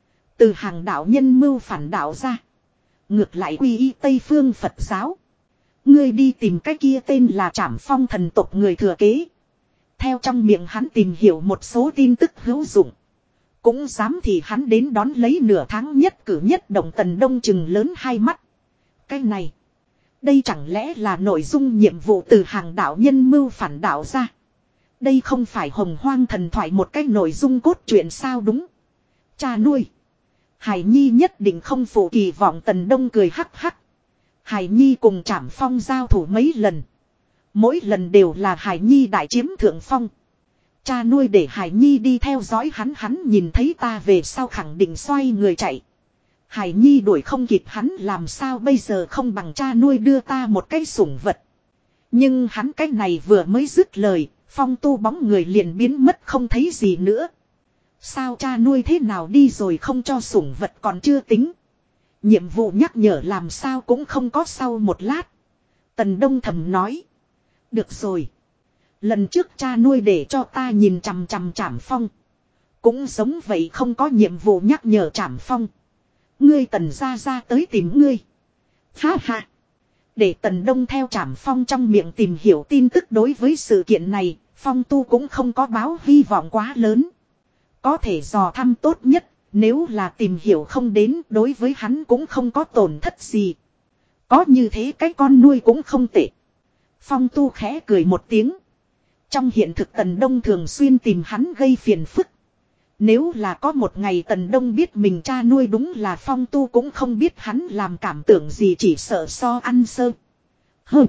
A: Từ hàng đạo nhân mưu phản đạo ra. Ngược lại quy y Tây Phương Phật giáo. Ngươi đi tìm cái kia tên là Trảm Phong thần tộc người thừa kế. Theo trong miệng hắn tìm hiểu một số tin tức hữu dụng. Cũng dám thì hắn đến đón lấy nửa tháng nhất cử nhất động. Tần Đông chừng lớn hai mắt. Cái này. Đây chẳng lẽ là nội dung nhiệm vụ từ hàng đạo nhân mưu phản đạo ra. Đây không phải Hồng Hoang thần thoại một cái nội dung cốt truyện sao đúng. Cha nuôi. Hải Nhi nhất định không phụ kỳ vọng. Tần Đông cười hắc hắc. Hải Nhi cùng Trảm Phong giao thủ mấy lần. Mỗi lần đều là Hải Nhi đại chiếm thượng phong. Cha nuôi để Hải Nhi đi theo dõi hắn. Hắn nhìn thấy ta về sau khẳng định xoay người chạy. Hải Nhi đuổi không kịp hắn làm sao bây giờ không bằng cha nuôi đưa ta một cái sủng vật. Nhưng hắn cái này vừa mới dứt lời. Phong tu bóng người liền biến mất không thấy gì nữa. Sao cha nuôi thế nào đi rồi không cho sủng vật còn chưa tính. Nhiệm vụ nhắc nhở làm sao cũng không có sau một lát. Tần Đông thầm nói. Được rồi. Lần trước cha nuôi để cho ta nhìn chằm chằm Trảm Phong. Cũng giống vậy không có nhiệm vụ nhắc nhở Trảm Phong. Ngươi Tần ra ra tới tìm ngươi. Ha ha. Để Tần Đông theo Trảm Phong trong miệng tìm hiểu tin tức đối với sự kiện này. Phong tu cũng không có báo hy vọng quá lớn. Có thể dò thăm tốt nhất. Nếu là tìm hiểu không đến đối với hắn cũng không có tổn thất gì. Có như thế cái con nuôi cũng không tệ. Phong tu khẽ cười một tiếng. Trong hiện thực Tần Đông thường xuyên tìm hắn gây phiền phức. Nếu là có một ngày Tần Đông biết mình cha nuôi đúng là Phong tu cũng không biết hắn làm cảm tưởng gì chỉ sợ so ăn sơ. Hừ.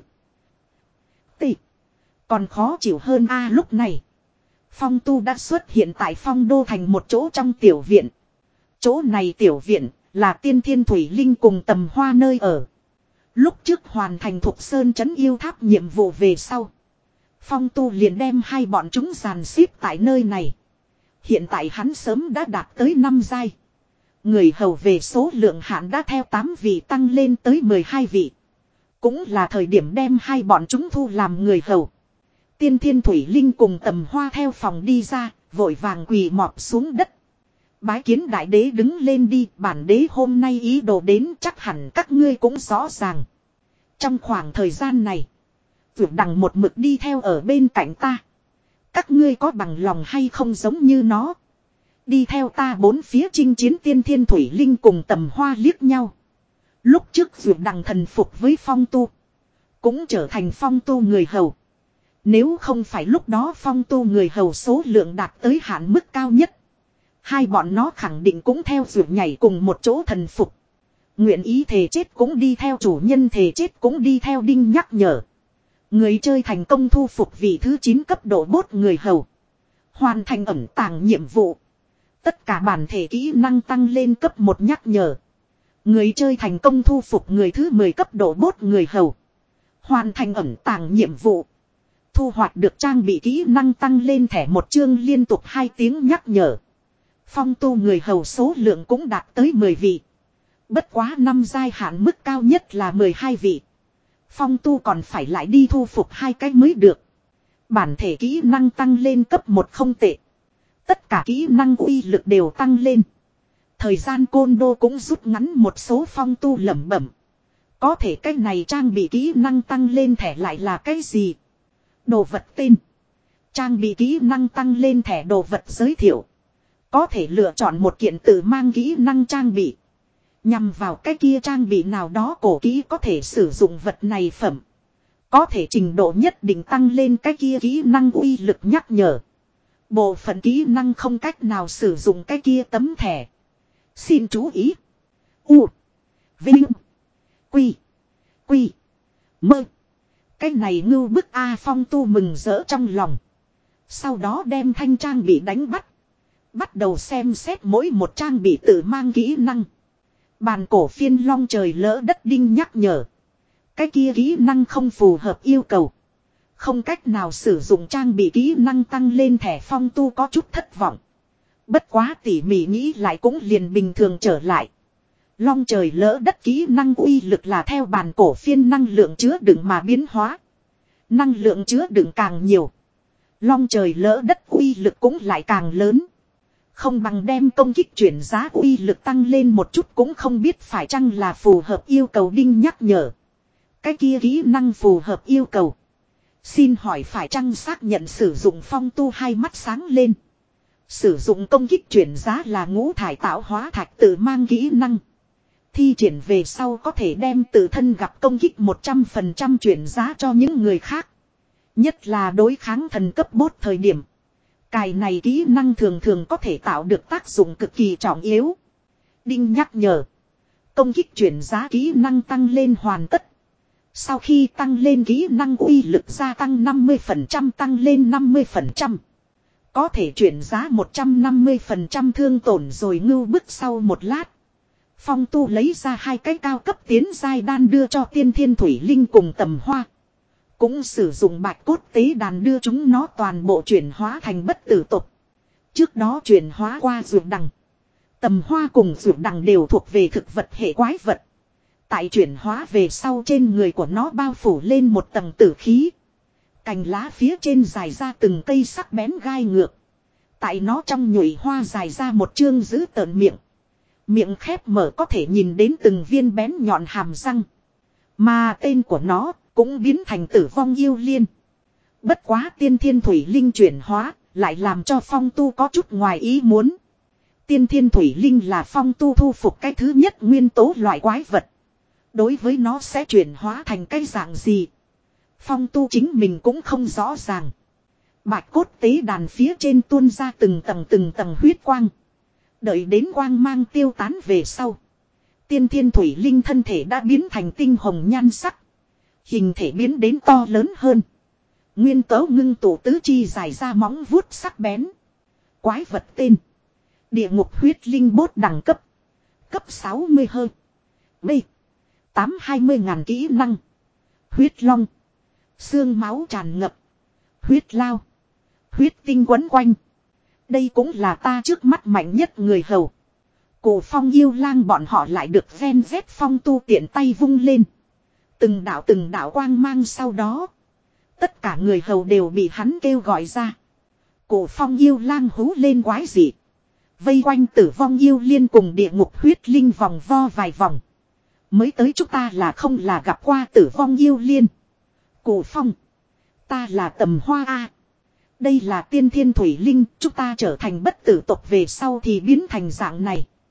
A: Tị. Còn khó chịu hơn a lúc này. Phong tu đã xuất hiện tại Phong đô thành một chỗ trong tiểu viện. Chỗ này tiểu viện là Tiên Thiên Thủy Linh cùng Tầm Hoa nơi ở. Lúc trước hoàn thành Thục Sơn trấn yêu tháp nhiệm vụ về sau. Phong tu liền đem hai bọn chúng dàn xếp tại nơi này. Hiện tại hắn sớm đã đạt tới năm giai. Người hầu về số lượng hạn đã theo tám vị tăng lên tới mười hai vị. Cũng là thời điểm đem hai bọn chúng thu làm người hầu. Tiên Thiên Thủy Linh cùng Tầm Hoa theo phòng đi ra, vội vàng quỳ mọp xuống đất. Bái kiến đại đế đứng lên đi, bản đế hôm nay ý đồ đến chắc hẳn các ngươi cũng rõ ràng. Trong khoảng thời gian này, Vượt Đằng một mực đi theo ở bên cạnh ta. Các ngươi có bằng lòng hay không giống như nó. Đi theo ta bốn phía chinh chiến. Tiên Thiên Thủy Linh cùng Tầm Hoa liếc nhau. Lúc trước Vượt Đằng thần phục với Phong tu. Cũng trở thành Phong tu người hầu. Nếu không phải lúc đó Phong tu người hầu số lượng đạt tới hạn mức cao nhất. Hai bọn nó khẳng định cũng theo Vượt nhảy cùng một chỗ thần phục. Nguyện ý thề chết cũng đi theo chủ nhân thề chết cũng đi theo đinh nhắc nhở. Người chơi thành công thu phục vị thứ chín cấp độ bốt người hầu. Hoàn thành ẩn tàng nhiệm vụ. Tất cả bản thể kỹ năng tăng lên cấp một nhắc nhở. Người chơi thành công thu phục người thứ mười cấp độ bốt người hầu. Hoàn thành ẩn tàng nhiệm vụ. Thu hoạch được trang bị kỹ năng tăng lên thẻ một chương liên tục hai tiếng nhắc nhở. Phong tu người hầu số lượng cũng đạt tới mười vị. Bất quá năm giai hạn mức cao nhất là mười hai vị. Phong tu còn phải lại đi thu phục hai cái mới được. Bản thể kỹ năng tăng lên cấp một không tệ. Tất cả kỹ năng uy lực đều tăng lên. Thời gian côn đô cũng rút ngắn một số. Phong tu lẩm bẩm. Có thể cái này trang bị kỹ năng tăng lên thẻ lại là cái gì? Đồ vật tên. Trang bị kỹ năng tăng lên thẻ đồ vật giới thiệu. Có thể lựa chọn một kiện tự mang kỹ năng trang bị. Nhằm vào cái kia trang bị nào đó cổ kỹ có thể sử dụng vật này phẩm. Có thể trình độ nhất định tăng lên cái kia kỹ năng uy lực nhắc nhở. Bộ phận kỹ năng không cách nào sử dụng cái kia tấm thẻ. Xin chú ý. U. Vinh. Quy. Quy. Mơ. Cái này ngưu bức A Phong tu mừng rỡ trong lòng. Sau đó đem thanh trang bị đánh bắt. Bắt đầu xem xét mỗi một trang bị tự mang kỹ năng. Bàn cổ phiên long trời lỡ đất đinh nhắc nhở. Cái kia kỹ năng không phù hợp yêu cầu. Không cách nào sử dụng trang bị kỹ năng tăng lên thẻ. Phong tu có chút thất vọng. Bất quá tỉ mỉ nghĩ lại cũng liền bình thường trở lại. Long trời lỡ đất kỹ năng uy lực là theo bàn cổ phiên năng lượng chứa đựng mà biến hóa. Năng lượng chứa đựng càng nhiều. Long trời lỡ đất uy lực cũng lại càng lớn. Không bằng đem công kích chuyển giá uy lực tăng lên một chút cũng không biết phải chăng là phù hợp yêu cầu. Đinh nhắc nhở. Cái kia kỹ năng phù hợp yêu cầu. Xin hỏi phải chăng xác nhận sử dụng Phong Tu hai mắt sáng lên. Sử dụng công kích chuyển giá là ngũ thải tạo hóa thạch tự mang kỹ năng. Thi triển về sau có thể đem tự thân gặp công kích một trăm phần trăm chuyển giá cho những người khác. Nhất là đối kháng thần cấp bốt thời điểm. Cài này kỹ năng thường thường có thể tạo được tác dụng cực kỳ trọng yếu. Đinh nhắc nhở. Công kích chuyển giá kỹ năng tăng lên hoàn tất. Sau khi tăng lên kỹ năng uy lực gia tăng năm mươi phần trăm tăng lên năm mươi phần trăm. Có thể chuyển giá một trăm năm mươi phần trăm thương tổn rồi ngưu bức sau một lát. Phong Tu lấy ra hai cái cao cấp tiến giai đan đưa cho Tiên Thiên Thủy Linh cùng Tầm Hoa. Cũng sử dụng bạch cốt tế đàn đưa chúng nó toàn bộ chuyển hóa thành bất tử tục. Trước đó chuyển hóa qua dược đằng. Tầm Hoa cùng dược đằng đều thuộc về thực vật hệ quái vật. Tại chuyển hóa về sau trên người của nó bao phủ lên một tầng tử khí. Cành lá phía trên dài ra từng cây sắc bén gai ngược. Tại nó trong nhụy hoa dài ra một chương giữ tợn miệng. Miệng khép mở có thể nhìn đến từng viên bén nhọn hàm răng. Mà tên của nó cũng biến thành tử vong yêu liên. Bất quá Tiên Thiên Thủy Linh chuyển hóa lại làm cho Phong Tu có chút ngoài ý muốn. Tiên Thiên Thủy Linh là Phong Tu thu phục cái thứ nhất nguyên tố loại quái vật. Đối với nó sẽ chuyển hóa thành cái dạng gì, Phong Tu chính mình cũng không rõ ràng. Bạch cốt tế đàn phía trên tuôn ra từng tầng từng tầng huyết quang. Đợi đến quang mang tiêu tán về sau, Tiên Thiên Thủy Linh thân thể đã biến thành tinh hồng nhan sắc. Hình thể biến đến to lớn hơn. Nguyên tố ngưng tụ tứ chi dài ra móng vuốt sắc bén. Quái vật tên: Địa ngục huyết linh bốt đẳng cấp. Cấp sáu mươi hơi. B. tám hai mươi ngàn kỹ năng. Huyết long. Xương máu tràn ngập. Huyết lao. Huyết tinh quấn quanh. Đây cũng là ta trước mắt mạnh nhất người hầu. Cổ Phong yêu lang bọn họ lại được ven vét Phong Tu tiện tay vung lên. Từng đạo từng đạo quang mang sau đó. Tất cả người hầu đều bị hắn kêu gọi ra. Cổ Phong yêu lang hú lên quái dị. Vây quanh tử vong yêu liên cùng địa ngục huyết linh vòng vo vài vòng. Mới tới chúng ta là không là gặp qua tử vong yêu liên. Cổ Phong. Ta là Tầm Hoa A. Đây là Tiên Thiên Thủy Linh. Chúng ta trở thành bất tử tộc về sau thì biến thành dạng này.